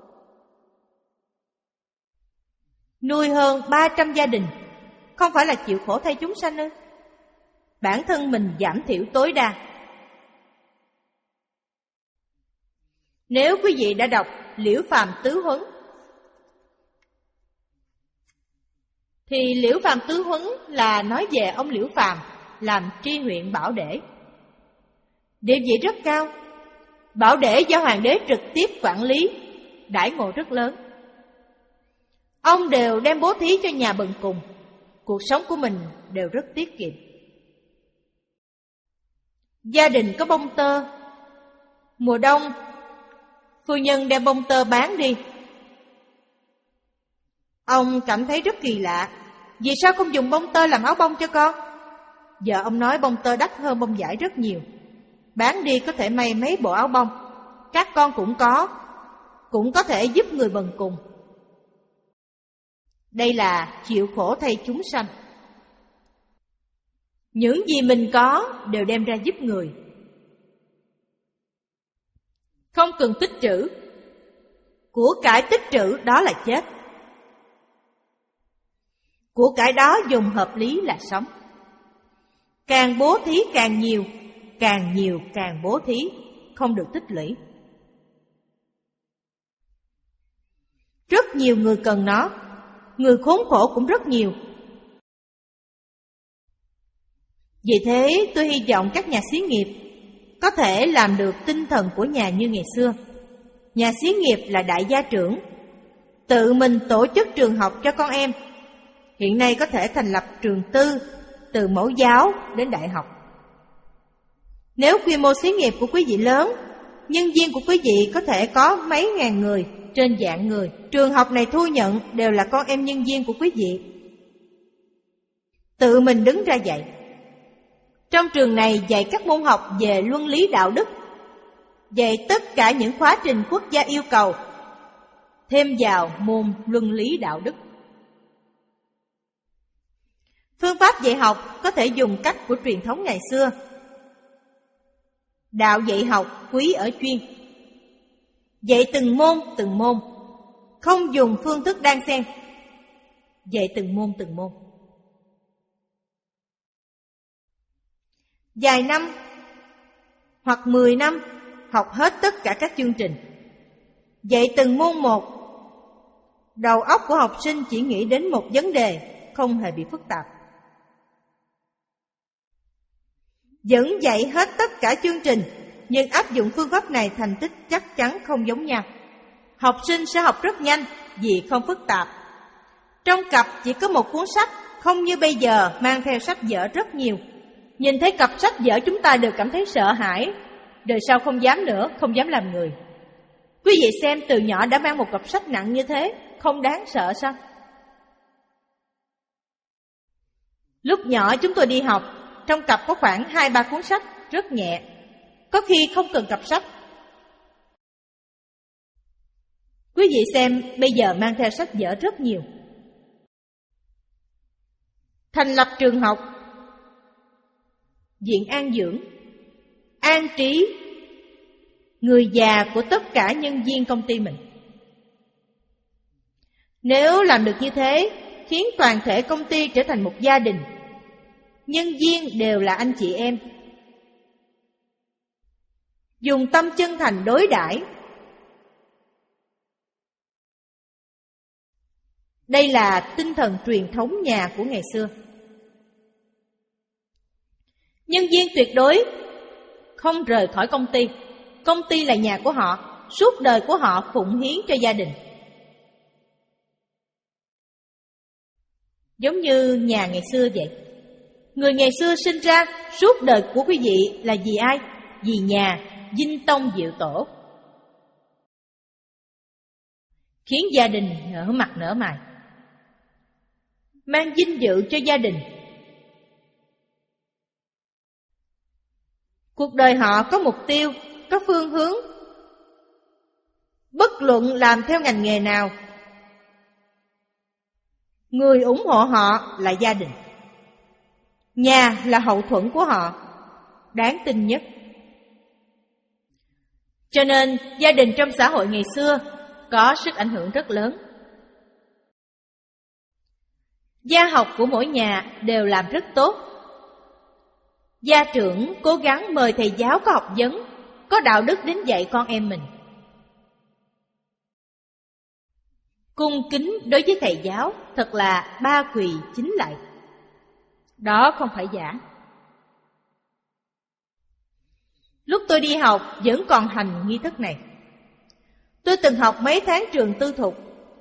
Nuôi hơn ba trăm gia đình, không phải là chịu khổ thay chúng sanh ư? Bản thân mình giảm thiểu tối đa. Nếu quý vị đã đọc Liễu Phàm Tứ Huấn, thì Liễu Phàm Tứ Huấn là nói về ông Liễu Phàm làm tri huyện Bảo Để. Địa vị rất cao. Bảo Để do hoàng đế trực tiếp quản lý, đãi ngộ rất lớn. Ông đều đem bố thí cho nhà bần cùng. Cuộc sống của mình đều rất tiết kiệm. Gia đình có bông tơ. Mùa đông, phu nhân đem bông tơ bán đi. Ông cảm thấy rất kỳ lạ. Vì sao không dùng bông tơ làm áo bông cho con? Vợ ông nói bông tơ đắt hơn bông vải rất nhiều. Bán đi có thể may mấy bộ áo bông. Các con cũng có, cũng có thể giúp người bần cùng. Đây là chịu khổ thay chúng sanh. Những gì mình có đều đem ra giúp người. Không cần tích trữ. Của cải tích trữ đó là chết. Của cải đó dùng hợp lý là sống. Càng bố thí càng nhiều, càng nhiều càng bố thí, không được tích lũy. Rất nhiều người cần nó, người khốn khổ cũng rất nhiều. Vì thế tôi hy vọng các nhà xí nghiệp có thể làm được tinh thần của nhà như ngày xưa. Nhà xí nghiệp là đại gia trưởng, tự mình tổ chức trường học cho con em. Hiện nay có thể thành lập trường tư, từ mẫu giáo đến đại học. Nếu quy mô xí nghiệp của quý vị lớn, nhân viên của quý vị có thể có mấy ngàn người, trên vạn người. Trường học này thu nhận đều là con em nhân viên của quý vị. Tự mình đứng ra dạy. Trong trường này dạy các môn học về luân lý đạo đức, dạy tất cả những khóa trình quốc gia yêu cầu, thêm vào môn luân lý đạo đức. Phương pháp dạy học có thể dùng cách của truyền thống ngày xưa. Đạo dạy học quý ở chuyên. Dạy từng môn từng môn, không dùng phương thức đan xen. Dạy từng môn từng môn. Vài năm hoặc mười năm học hết tất cả các chương trình. Dạy từng môn một. Đầu óc của học sinh chỉ nghĩ đến một vấn đề, không hề bị phức tạp. Vẫn dạy hết tất cả chương trình, nhưng áp dụng phương pháp này thành tích chắc chắn không giống nhau. Học sinh sẽ học rất nhanh vì không phức tạp. Trong cặp chỉ có một cuốn sách, không như bây giờ mang theo sách vở rất nhiều. Nhìn thấy cặp sách vở chúng ta đều cảm thấy sợ hãi. Đời sau không dám nữa, không dám làm người. Quý vị xem, từ nhỏ đã mang một cặp sách nặng như thế, không đáng sợ sao? Lúc nhỏ chúng tôi đi học, trong cặp có khoảng hai ba cuốn sách, rất nhẹ. Có khi không cần cặp sách. Quý vị xem, bây giờ mang theo sách vở rất nhiều. Thành lập trường học, viện an dưỡng, an trí người già của tất cả nhân viên công ty mình. Nếu làm được như thế, khiến toàn thể công ty trở thành một gia đình, nhân viên đều là anh chị em, dùng tâm chân thành đối đãi. Đây là tinh thần truyền thống nhà của ngày xưa. Nhân viên tuyệt đối không rời khỏi công ty. Công ty là nhà của họ, suốt đời của họ phụng hiến cho gia đình. Giống như nhà ngày xưa vậy. Người ngày xưa sinh ra, suốt đời của quý vị là vì ai? Vì nhà, vinh tông diệu tổ, khiến gia đình nở mặt nở mày. mang vinh dự cho gia đình. Cuộc đời họ có mục tiêu, có phương hướng. Bất luận làm theo ngành nghề nào, người ủng hộ họ là gia đình. Nhà là hậu thuẫn của họ, đáng tin nhất. Cho nên gia đình trong xã hội ngày xưa có sức ảnh hưởng rất lớn. Gia học của mỗi nhà đều làm rất tốt. Gia trưởng cố gắng mời thầy giáo có học vấn, có đạo đức đến dạy con em mình. Cung kính đối với thầy giáo thật là ba quỳ chín lạy. Đó không phải giả. Lúc tôi đi học vẫn còn hành nghi thức này. Tôi từng học mấy tháng trường tư thục,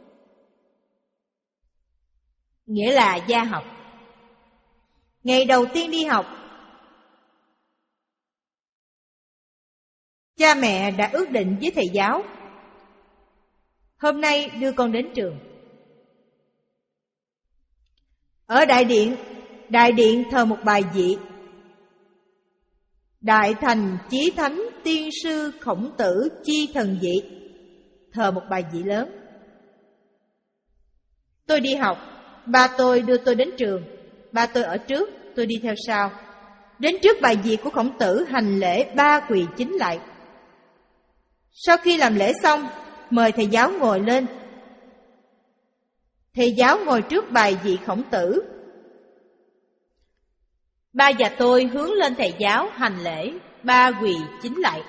nghĩa là gia học. Ngày đầu tiên đi học, cha mẹ đã ước định với thầy giáo, hôm nay đưa con đến trường. Ở đại điện, đại điện thờ một bài vị: Đại thành chí thánh tiên sư Khổng Tử chi thần vị. Thờ một bài vị lớn. Tôi đi học, ba tôi đưa tôi đến trường. Ba tôi ở trước, tôi đi theo sau. Đến trước bài vị của Khổng Tử hành lễ ba quỳ chín lạy. Sau khi làm lễ xong, mời thầy giáo ngồi lên. Thầy giáo ngồi trước bài vị Khổng Tử. Ba và tôi hướng lên thầy giáo hành lễ ba quỳ chín lạy.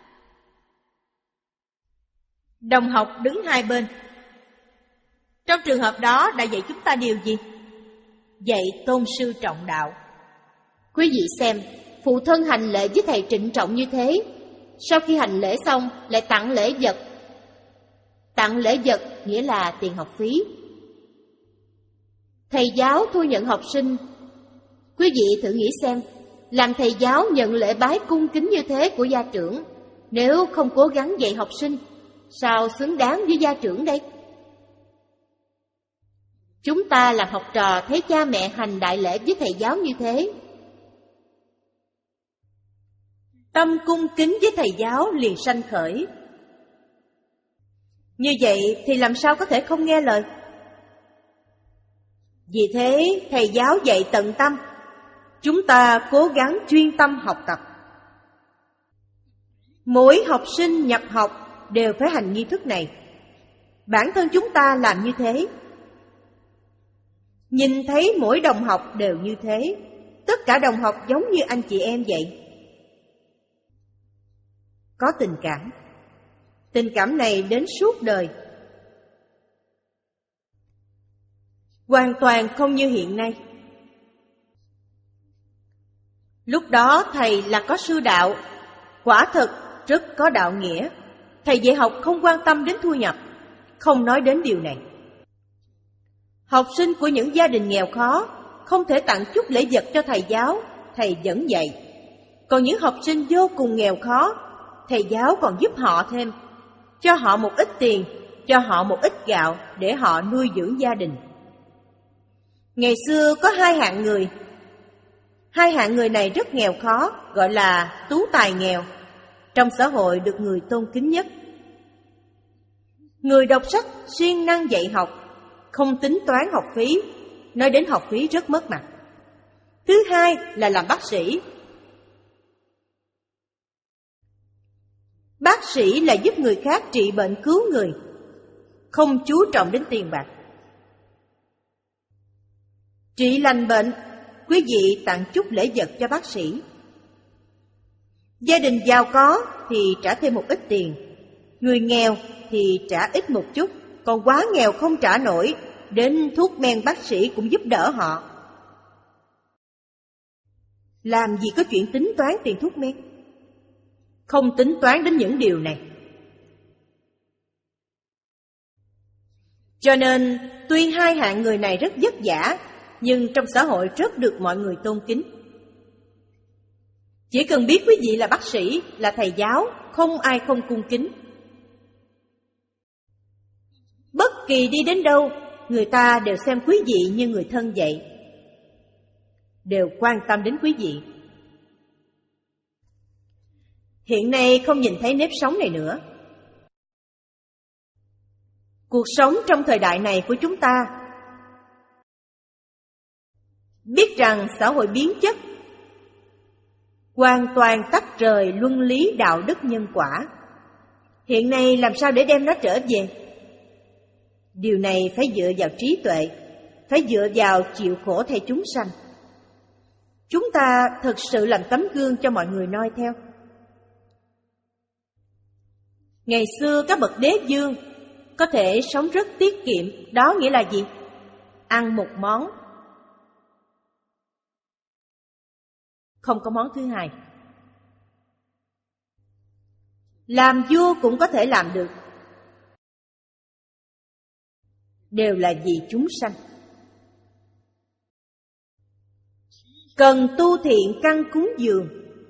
Đồng học đứng hai bên. Trong trường hợp đó đã dạy chúng ta điều gì? Dạy tôn sư trọng đạo. Quý vị xem, phụ thân hành lễ với thầy trịnh trọng như thế. Sau khi hành lễ xong lại tặng lễ vật. Tặng lễ vật nghĩa là tiền học phí. Thầy giáo thu nhận học sinh. Quý vị thử nghĩ xem, làm thầy giáo nhận lễ bái cung kính như thế của gia trưởng, nếu không cố gắng dạy học sinh, sao xứng đáng với gia trưởng đây? Chúng ta làm học trò thấy cha mẹ hành đại lễ với thầy giáo như thế, tâm cung kính với thầy giáo liền sanh khởi. Như vậy thì làm sao có thể không nghe lời? Vì thế thầy giáo dạy tận tâm, chúng ta cố gắng chuyên tâm học tập. Mỗi học sinh nhập học đều phải hành nghi thức này. Bản thân chúng ta làm như thế. Nhìn thấy mỗi đồng học đều như thế. Tất cả đồng học giống như anh chị em vậy. Có tình cảm. Tình cảm này đến suốt đời. Hoàn toàn không như hiện nay. Lúc đó thầy là có sư đạo, quả thực rất có đạo nghĩa. Thầy dạy học không quan tâm đến thu nhập, không nói đến điều này. Học sinh của những gia đình nghèo khó không thể tặng chút lễ vật cho thầy giáo, thầy vẫn dạy. Còn những học sinh vô cùng nghèo khó, thầy giáo còn giúp họ thêm, cho họ một ít tiền, cho họ một ít gạo để họ nuôi dưỡng gia đình. Ngày xưa có hai hạng người. Hai hạng người này rất nghèo khó, gọi là tú tài nghèo, trong xã hội được người tôn kính nhất. Người đọc sách siêng năng dạy học, không tính toán học phí, nói đến học phí rất mất mặt. Thứ hai là làm bác sĩ. Bác sĩ là giúp người khác trị bệnh cứu người, không chú trọng đến tiền bạc. Trị lành bệnh, quý vị tặng chút lễ vật cho bác sĩ. Gia đình giàu có thì trả thêm một ít tiền, người nghèo thì trả ít một chút, còn quá nghèo không trả nổi, đến thuốc men bác sĩ cũng giúp đỡ họ. Làm gì có chuyện tính toán tiền thuốc men? Không tính toán đến những điều này. Cho nên, tuy hai hạng người này rất vất vả, nhưng trong xã hội rất được mọi người tôn kính. Chỉ cần biết quý vị là bác sĩ, là thầy giáo, không ai không cung kính. Bất kỳ đi đến đâu, người ta đều xem quý vị như người thân vậy, đều quan tâm đến quý vị. Hiện nay không nhìn thấy nếp sống này nữa. Cuộc sống trong thời đại này của chúng ta, biết rằng xã hội biến chất, hoàn toàn tách rời luân lý đạo đức nhân quả. Hiện nay làm sao để đem nó trở về? Điều này phải dựa vào trí tuệ, phải dựa vào chịu khổ thay chúng sanh. Chúng ta thực sự làm tấm gương cho mọi người noi theo. Ngày xưa các bậc đế vương có thể sống rất tiết kiệm, đó nghĩa là gì? Ăn một món, không có món thứ hai. Làm vua cũng có thể làm được, đều là vì chúng sanh. Cần tu thiện căn cúng dường.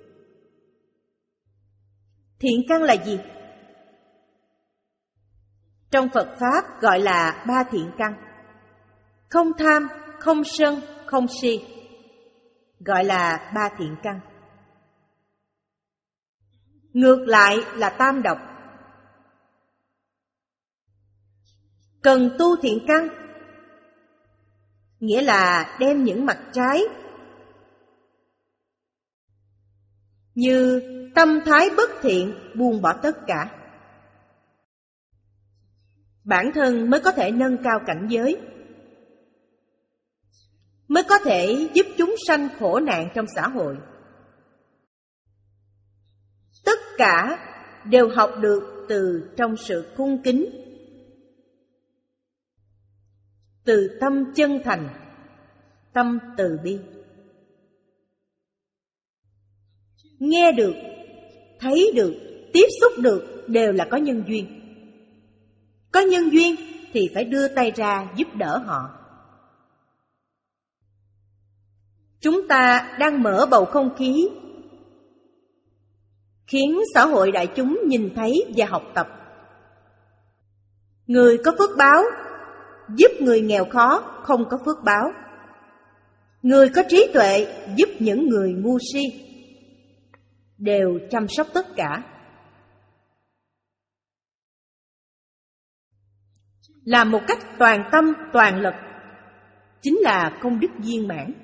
Thiện căn là gì? Trong Phật Pháp gọi là ba thiện căn. Không tham, không sân, không si, gọi là ba thiện căn. Ngược lại là tam độc. Cần tu thiện căn, nghĩa là đem những mặt trái như tâm thái bất thiện buông bỏ tất cả. Bản thân mới có thể nâng cao cảnh giới, mới có thể giúp chúng sanh khổ nạn trong xã hội. Tất cả đều học được từ trong sự cung kính, từ tâm chân thành, tâm từ bi. Nghe được, thấy được, tiếp xúc được đều là có nhân duyên. Có nhân duyên thì phải đưa tay ra giúp đỡ họ. Chúng ta đang mở bầu không khí khiến xã hội đại chúng nhìn thấy và học tập. Người có phước báo giúp người nghèo khó không có phước báo. Người có trí tuệ giúp những người ngu si, đều chăm sóc tất cả. Làm một cách toàn tâm, toàn lực chính là công đức viên mãn.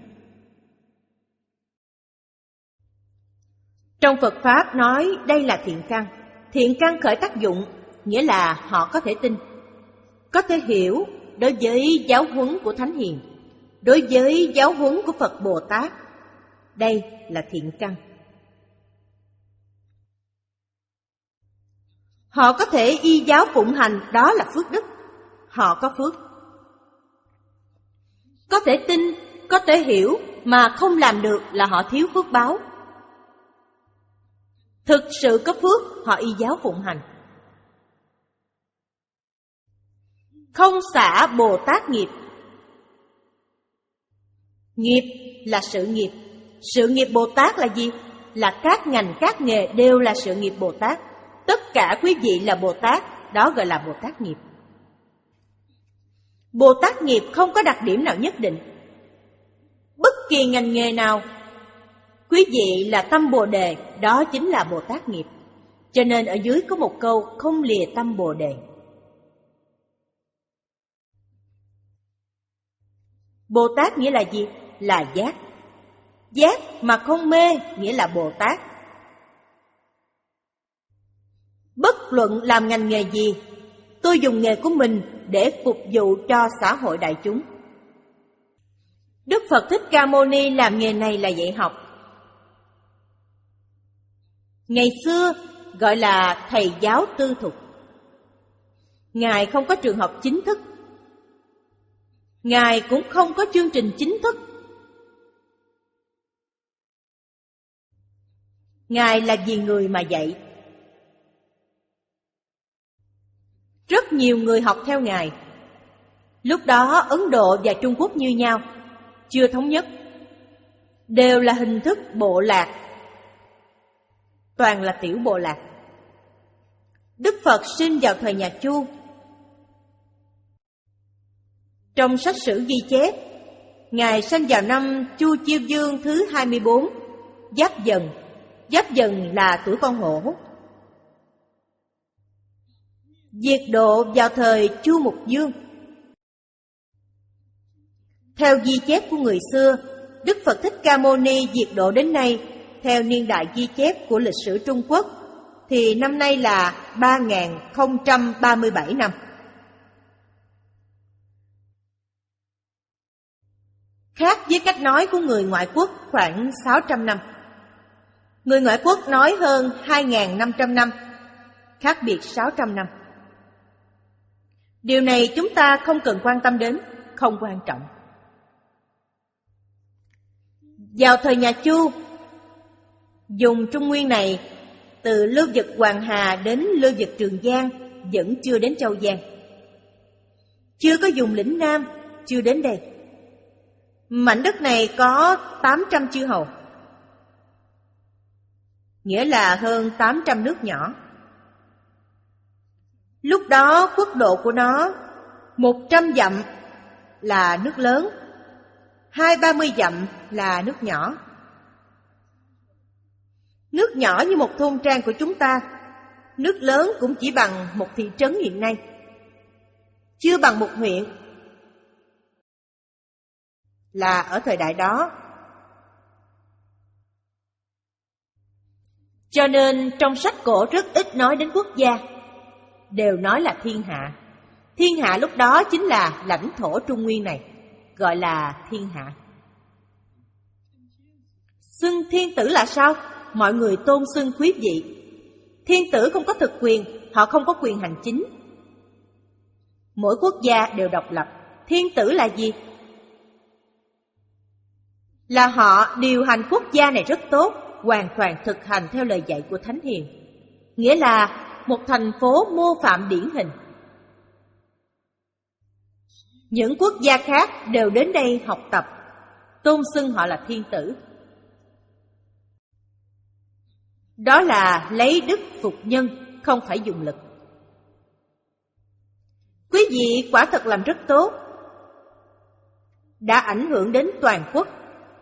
Trong Phật Pháp nói đây là thiện căn. Thiện căn khởi tác dụng, nghĩa là họ có thể tin, có thể hiểu đối với giáo huấn của Thánh Hiền, đối với giáo huấn của Phật Bồ Tát. Đây là thiện căn. Họ có thể y giáo phụng hành, đó là phước đức. Họ có phước. Có thể tin, có thể hiểu mà không làm được là họ thiếu phước báo. Thực sự có phước, họ y giáo phụng hành. Không xả Bồ Tát nghiệp. Nghiệp là sự nghiệp. Sự nghiệp Bồ Tát là gì? Là các ngành các nghề đều là sự nghiệp Bồ Tát. Tất cả quý vị là Bồ Tát, đó gọi là Bồ Tát nghiệp. Bồ Tát nghiệp không có đặc điểm nào nhất định. Bất kỳ ngành nghề nào, quý vị là tâm Bồ Đề, đó chính là Bồ Tát nghiệp. Cho nên ở dưới có một câu không lìa tâm Bồ Đề. Bồ Tát nghĩa là gì? Là giác. Giác mà không mê nghĩa là Bồ Tát. Bất luận làm ngành nghề gì, tôi dùng nghề của mình để phục vụ cho xã hội đại chúng. Đức Phật Thích Ca Mâu Ni làm nghề này là dạy học. Ngày xưa gọi là thầy giáo tư thục. Ngài không có trường học chính thức, Ngài cũng không có chương trình chính thức. Ngài là vì người mà dạy. Rất nhiều người học theo Ngài. Lúc đó Ấn Độ và Trung Quốc như nhau, chưa thống nhất, đều là hình thức bộ lạc, toàn là tiểu bộ lạc. Đức Phật sinh vào thời nhà Chu. Trong sách sử ghi chép, Ngài sanh vào năm Chu Chiêu Dương thứ hai mươi bốn, Giáp Dần. Giáp Dần là tuổi con hổ. Diệt độ vào thời Chu Mục Dương. Theo ghi chép của người xưa, Đức Phật Thích Ca Mâu Ni diệt độ đến nay, theo niên đại ghi chép của lịch sử Trung Quốc, thì năm nay là ba nghìn không trăm ba mươi bảy năm. Khác với cách nói của người ngoại quốc khoảng sáu trăm năm. Người ngoại quốc nói hơn hai nghìn năm trăm năm, khác biệt sáu trăm năm. Điều này chúng ta không cần quan tâm đến, không quan trọng. Vào thời nhà Chu, vùng Trung Nguyên này, từ lưu vực Hoàng Hà đến lưu vực Trường Giang vẫn chưa đến Châu Giang. Chưa có vùng lĩnh Nam, chưa đến đây. Mảnh đất này có tám trăm chư hầu, nghĩa là hơn tám trăm nước nhỏ. Lúc đó quốc độ của nó một trăm dặm là nước lớn, hai ba mươi dặm là nước nhỏ. Nước nhỏ như một thôn trang của chúng ta, nước lớn cũng chỉ bằng một thị trấn hiện nay, chưa bằng một huyện. Là ở thời đại đó. Cho nên trong sách cổ rất ít nói đến quốc gia, đều nói là thiên hạ. Thiên hạ lúc đó chính là lãnh thổ Trung Nguyên này, gọi là thiên hạ. Xưng thiên tử là sao? Mọi người tôn xưng quý vị. Thiên tử không có thực quyền, họ không có quyền hành chính. Mỗi quốc gia đều độc lập. Thiên tử là gì? Là họ điều hành quốc gia này rất tốt, hoàn toàn thực hành theo lời dạy của Thánh Hiền. Nghĩa là một thành phố mô phạm điển hình. Những quốc gia khác đều đến đây học tập, tôn xưng họ là thiên tử. Đó là lấy đức phục nhân, không phải dùng lực. Quý vị quả thật làm rất tốt, đã ảnh hưởng đến toàn quốc.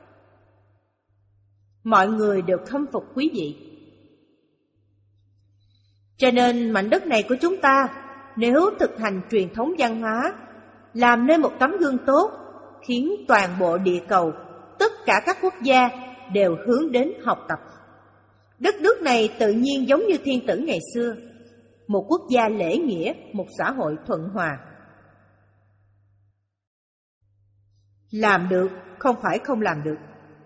Mọi người đều khâm phục quý vị. Cho nên mảnh đất này của chúng ta, nếu thực hành truyền thống văn hóa, làm nên một tấm gương tốt, khiến toàn bộ địa cầu, tất cả các quốc gia đều hướng đến học tập. Đất nước này tự nhiên giống như thiên tử ngày xưa, một quốc gia lễ nghĩa, một xã hội thuận hòa. Làm được, không phải không làm được.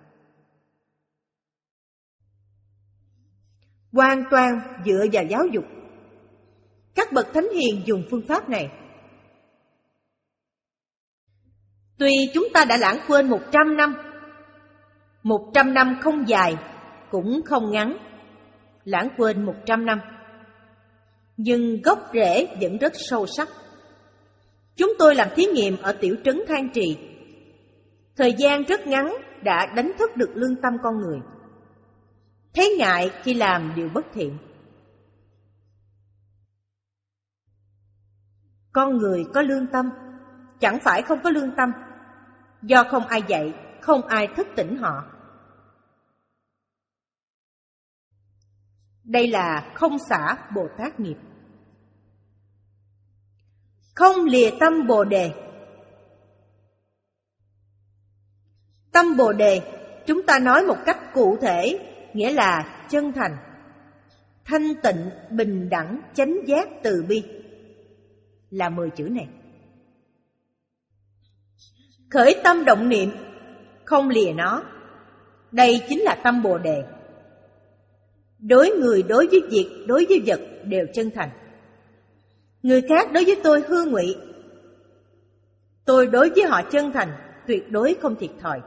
Hoàn toàn dựa vào giáo dục. Các bậc thánh hiền dùng phương pháp này. Tuy chúng ta đã lãng quên một trăm năm, một trăm năm không dài, cũng không ngắn, lãng quên một trăm năm, nhưng gốc rễ vẫn rất sâu sắc. Chúng tôi làm thí nghiệm ở tiểu trấn Than Trì, thời gian rất ngắn đã đánh thức được lương tâm con người, thấy ngại khi làm điều bất thiện. Con người có lương tâm, chẳng phải không có lương tâm, do không ai dạy, không ai thức tỉnh họ. Đây là không xả Bồ Tát nghiệp. Không lìa tâm Bồ Đề. Tâm Bồ Đề, chúng ta nói một cách cụ thể, nghĩa là chân thành, thanh tịnh, bình đẳng, chánh giác, từ bi, là mười chữ này. Khởi tâm động niệm, không lìa nó, đây chính là tâm Bồ Đề. Đối người, đối với việc, đối với vật đều chân thành. Người khác đối với tôi hư ngụy, tôi đối với họ chân thành, tuyệt đối không thiệt thòi.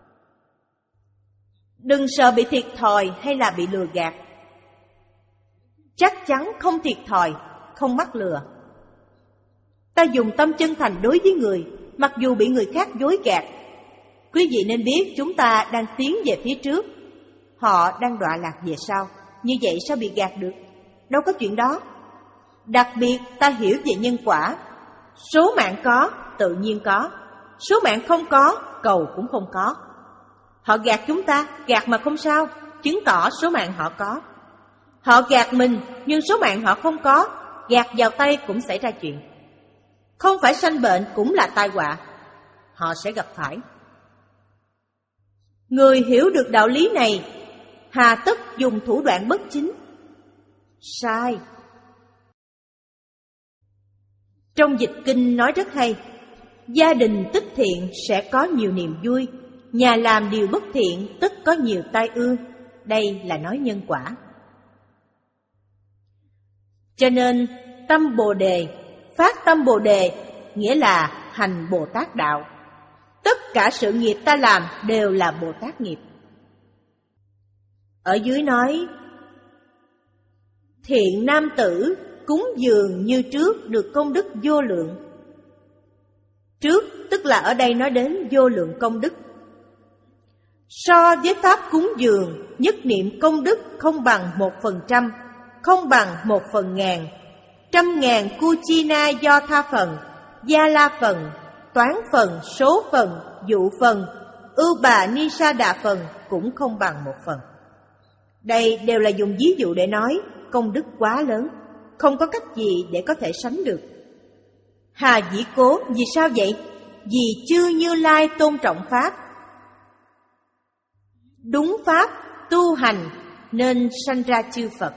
Đừng sợ bị thiệt thòi hay là bị lừa gạt. Chắc chắn không thiệt thòi, không mắc lừa. Ta dùng tâm chân thành đối với người, mặc dù bị người khác dối gạt. Quý vị nên biết chúng ta đang tiến về phía trước, họ đang đọa lạc về sau. Như vậy sao bị gạt được? Đâu có chuyện đó. Đặc biệt ta hiểu về nhân quả. Số mạng có, tự nhiên có. Số mạng không có, cầu cũng không có. Họ gạt chúng ta, gạt mà không sao, chứng tỏ số mạng họ có. Họ gạt mình, nhưng số mạng họ không có, gạt vào tay cũng xảy ra chuyện. Không phải sanh bệnh cũng là tai họa, họ sẽ gặp phải. Người hiểu được đạo lý này, hà tất dùng thủ đoạn bất chính? Sai. Trong dịch kinh nói rất hay, gia đình tích thiện sẽ có nhiều niềm vui, nhà làm điều bất thiện tất có nhiều tai ương. Đây là nói nhân quả. Cho nên tâm Bồ Đề, phát tâm Bồ Đề nghĩa là hành Bồ Tát đạo. Tất cả sự nghiệp ta làm đều là Bồ Tát nghiệp. Ở dưới nói, thiện nam tử cúng dường như trước được công đức vô lượng. Trước tức là ở đây nói đến vô lượng công đức. So với pháp cúng dường, nhất niệm công đức không bằng một phần trăm, không bằng một phần ngàn. Trăm ngàn Kuchina do tha phần, gia la phần, toán phần, số phần, dụ phần, ưu bà ni sa đà phần cũng không bằng một phần. Đây đều là dùng ví dụ để nói công đức quá lớn, không có cách gì để có thể sánh được. Hà dĩ cố, vì sao vậy? Vì chư Như Lai tôn trọng Pháp. Đúng Pháp, tu hành nên sanh ra chư Phật.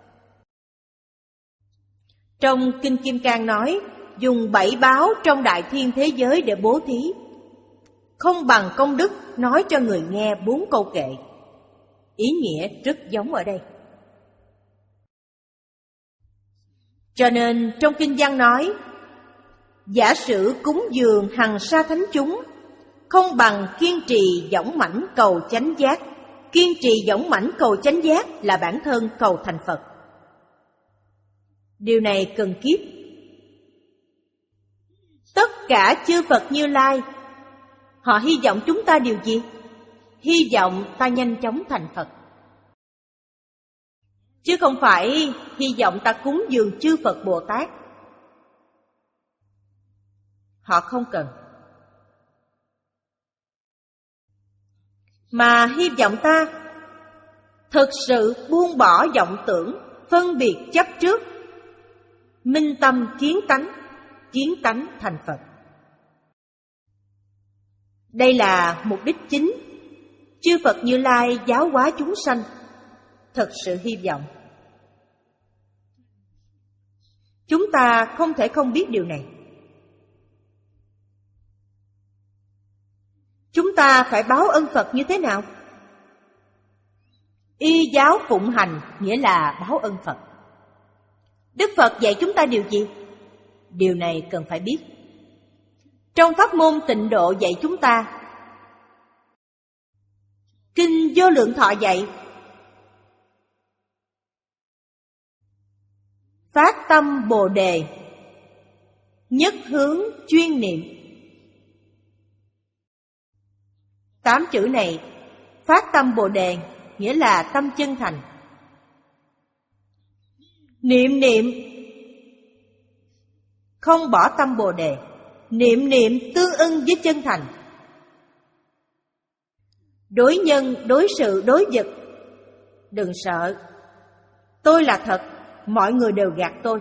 Trong Kinh Kim Cang nói, dùng bảy báo trong đại thiên thế giới để bố thí. Không bằng công đức nói cho người nghe bốn câu kệ. Ý nghĩa rất giống ở đây. Cho nên trong Kinh Văn nói, giả sử cúng dường hằng sa thánh chúng, không bằng kiên trì dõng mãnh cầu chánh giác. Kiên trì dõng mãnh cầu chánh giác là bản thân cầu thành Phật. Điều này cần kiếp. Tất cả chư Phật Như Lai, họ hy vọng chúng ta điều gì? Hy vọng ta nhanh chóng thành Phật. Chứ không phải hy vọng ta cúng dường chư Phật Bồ Tát. Họ không cần. Mà hy vọng ta thực sự buông bỏ vọng tưởng, phân biệt chấp trước, minh tâm kiến tánh, kiến tánh thành Phật. Đây là mục đích chính. Chư Phật Như Lai giáo hóa chúng sanh, thật sự hy vọng. Chúng ta không thể không biết điều này. Chúng ta phải báo ân Phật như thế nào? Y giáo phụng hành nghĩa là báo ân Phật. Đức Phật dạy chúng ta điều gì? Điều này cần phải biết. Trong pháp môn Tịnh Độ dạy chúng ta, Kinh Vô Lượng Thọ dạy, phát tâm Bồ Đề, nhất hướng chuyên niệm. Tám chữ này, phát tâm Bồ Đề, nghĩa là tâm chân thành. Niệm niệm, không bỏ tâm Bồ Đề. Niệm niệm tương ưng với chân thành. Đối nhân, đối sự, đối vật, đừng sợ. Tôi là thật, mọi người đều gạt tôi.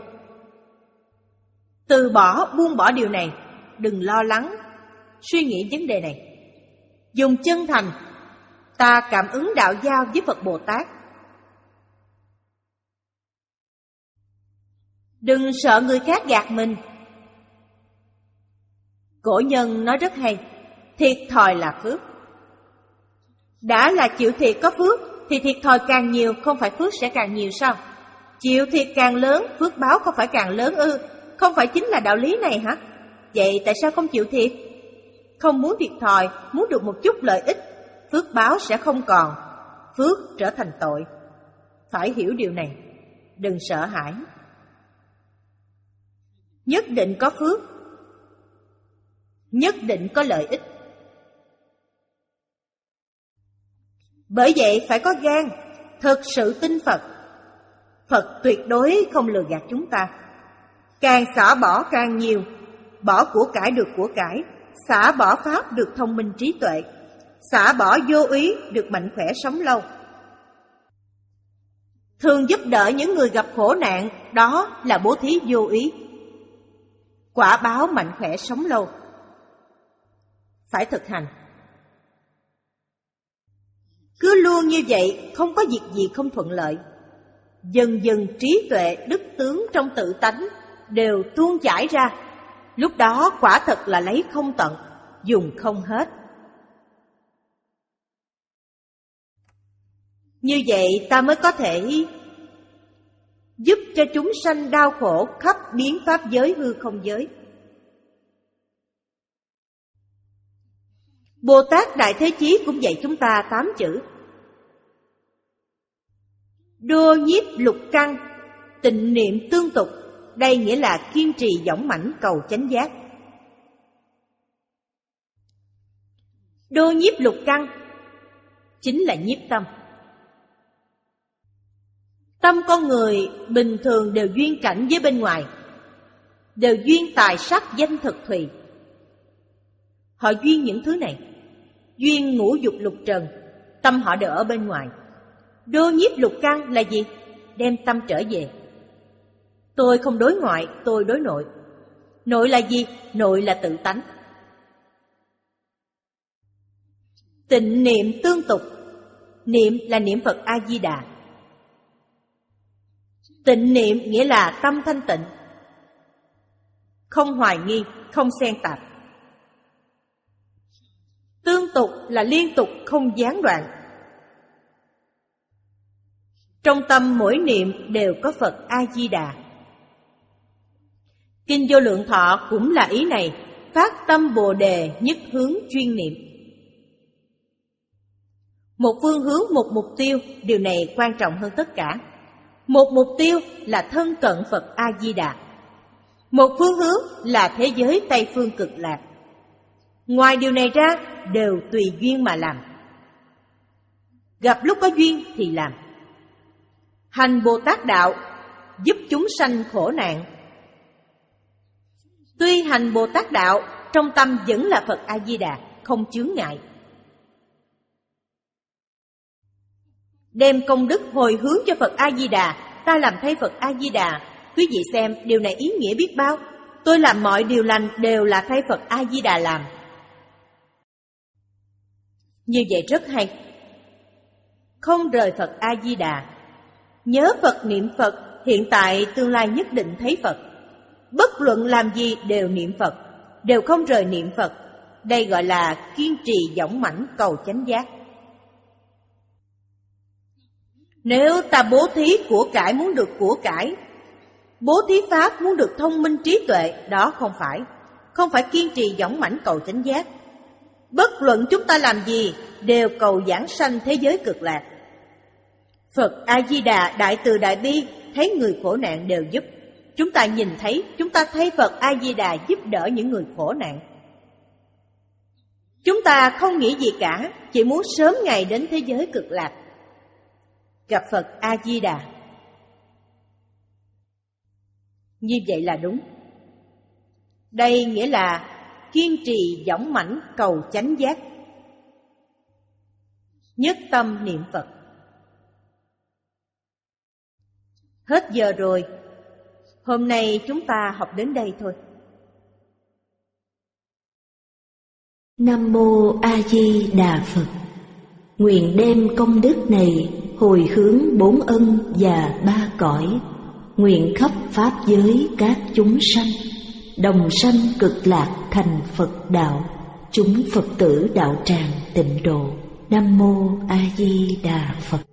Từ bỏ, buông bỏ điều này. Đừng lo lắng, suy nghĩ vấn đề này. Dùng chân thành, ta cảm ứng đạo giao với Phật Bồ Tát. Đừng sợ người khác gạt mình. Cổ nhân nói rất hay, thiệt thòi là phước. Đã là chịu thiệt có phước, thì thiệt thòi càng nhiều, không phải phước sẽ càng nhiều sao? Chịu thiệt càng lớn, phước báo không phải càng lớn ư? Không phải chính là đạo lý này hả? Vậy tại sao không chịu thiệt? Không muốn thiệt thòi, muốn được một chút lợi ích, phước báo sẽ không còn, phước trở thành tội. Phải hiểu điều này, đừng sợ hãi. Nhất định có phước, nhất định có lợi ích. Bởi vậy phải có gan, thật sự tin Phật. Phật tuyệt đối không lừa gạt chúng ta. Càng xả bỏ càng nhiều, bỏ của cải được của cải, xả bỏ pháp được thông minh trí tuệ, xả bỏ vô ý được mạnh khỏe sống lâu. Thường giúp đỡ những người gặp khổ nạn, đó là bố thí vô ý. Quả báo mạnh khỏe sống lâu. Phải thực hành. Cứ luôn như vậy, không có việc gì không thuận lợi. Dần dần trí tuệ, đức tướng trong tự tánh đều tuôn chảy ra. Lúc đó quả thật là lấy không tận, dùng không hết. Như vậy ta mới có thể giúp cho chúng sanh đau khổ khắp biến pháp giới hư không giới. Bồ Tát Đại Thế Chí cũng dạy chúng ta tám chữ: đô nhiếp lục căn, tịnh niệm tương tục. Đây nghĩa là kiên trì dõng mãnh cầu chánh giác. Đô nhiếp lục căn chính là nhiếp tâm. Tâm con người bình thường đều duyên cảnh với bên ngoài, đều duyên tài sắc danh thực thùy. Họ duyên những thứ này, duyên ngũ dục lục trần, tâm họ đều ở bên ngoài. Đô nhiếp lục căn là gì? Đem tâm trở về. Tôi không đối ngoại, tôi đối nội. Nội là gì? Nội là tự tánh. Tịnh niệm tương tục. Niệm là niệm Phật A-di-đà. Tịnh niệm nghĩa là tâm thanh tịnh, không hoài nghi, không xen tạp. Tương tục là liên tục, không gián đoạn. Trong tâm mỗi niệm đều có Phật A-di-đà. Kinh Vô Lượng Thọ cũng là ý này, phát tâm Bồ Đề nhất hướng chuyên niệm. Một phương hướng, một mục tiêu, điều này quan trọng hơn tất cả. Một mục tiêu là thân cận Phật A-di-đà. Một phương hướng là thế giới Tây Phương Cực Lạc. Ngoài điều này ra, đều tùy duyên mà làm. Gặp lúc có duyên thì làm. Hành Bồ Tát Đạo, giúp chúng sanh khổ nạn. Tuy hành Bồ Tát Đạo, trong tâm vẫn là Phật A-di-đà, không chướng ngại. Đem công đức hồi hướng cho Phật A-di-đà, ta làm thay Phật A-di-đà. Quý vị xem, điều này ý nghĩa biết bao. Tôi làm mọi điều lành đều là thay Phật A-di-đà làm. Như vậy rất hay. Không rời Phật A-di-đà. Nhớ Phật, niệm Phật, hiện tại tương lai nhất định thấy Phật. Bất luận làm gì đều niệm Phật, đều không rời niệm Phật. Đây gọi là kiên trì dõng mãnh cầu chánh giác. Nếu ta bố thí của cải muốn được của cải, bố thí pháp muốn được thông minh trí tuệ, đó không phải. Không phải kiên trì dõng mãnh cầu chánh giác. Bất luận chúng ta làm gì, đều cầu giảng sanh thế giới cực lạc. Phật A-di-đà đại từ đại bi, thấy người khổ nạn đều giúp. Chúng ta nhìn thấy, chúng ta thấy Phật A-di-đà giúp đỡ những người khổ nạn. Chúng ta không nghĩ gì cả, chỉ muốn sớm ngày đến thế giới cực lạc, gặp Phật A-di-đà. Như vậy là đúng. Đây nghĩa là kiên trì dõng mãnh cầu chánh giác, nhất tâm niệm Phật. Hết giờ rồi, hôm nay chúng ta học đến đây thôi. Nam Mô A Di Đà Phật. Nguyện đem công đức này hồi hướng bốn ân và ba cõi, nguyện khắp pháp giới các chúng sanh đồng sanh cực lạc thành Phật đạo, chúng Phật tử đạo tràng tịnh độ. Nam Mô A Di Đà Phật.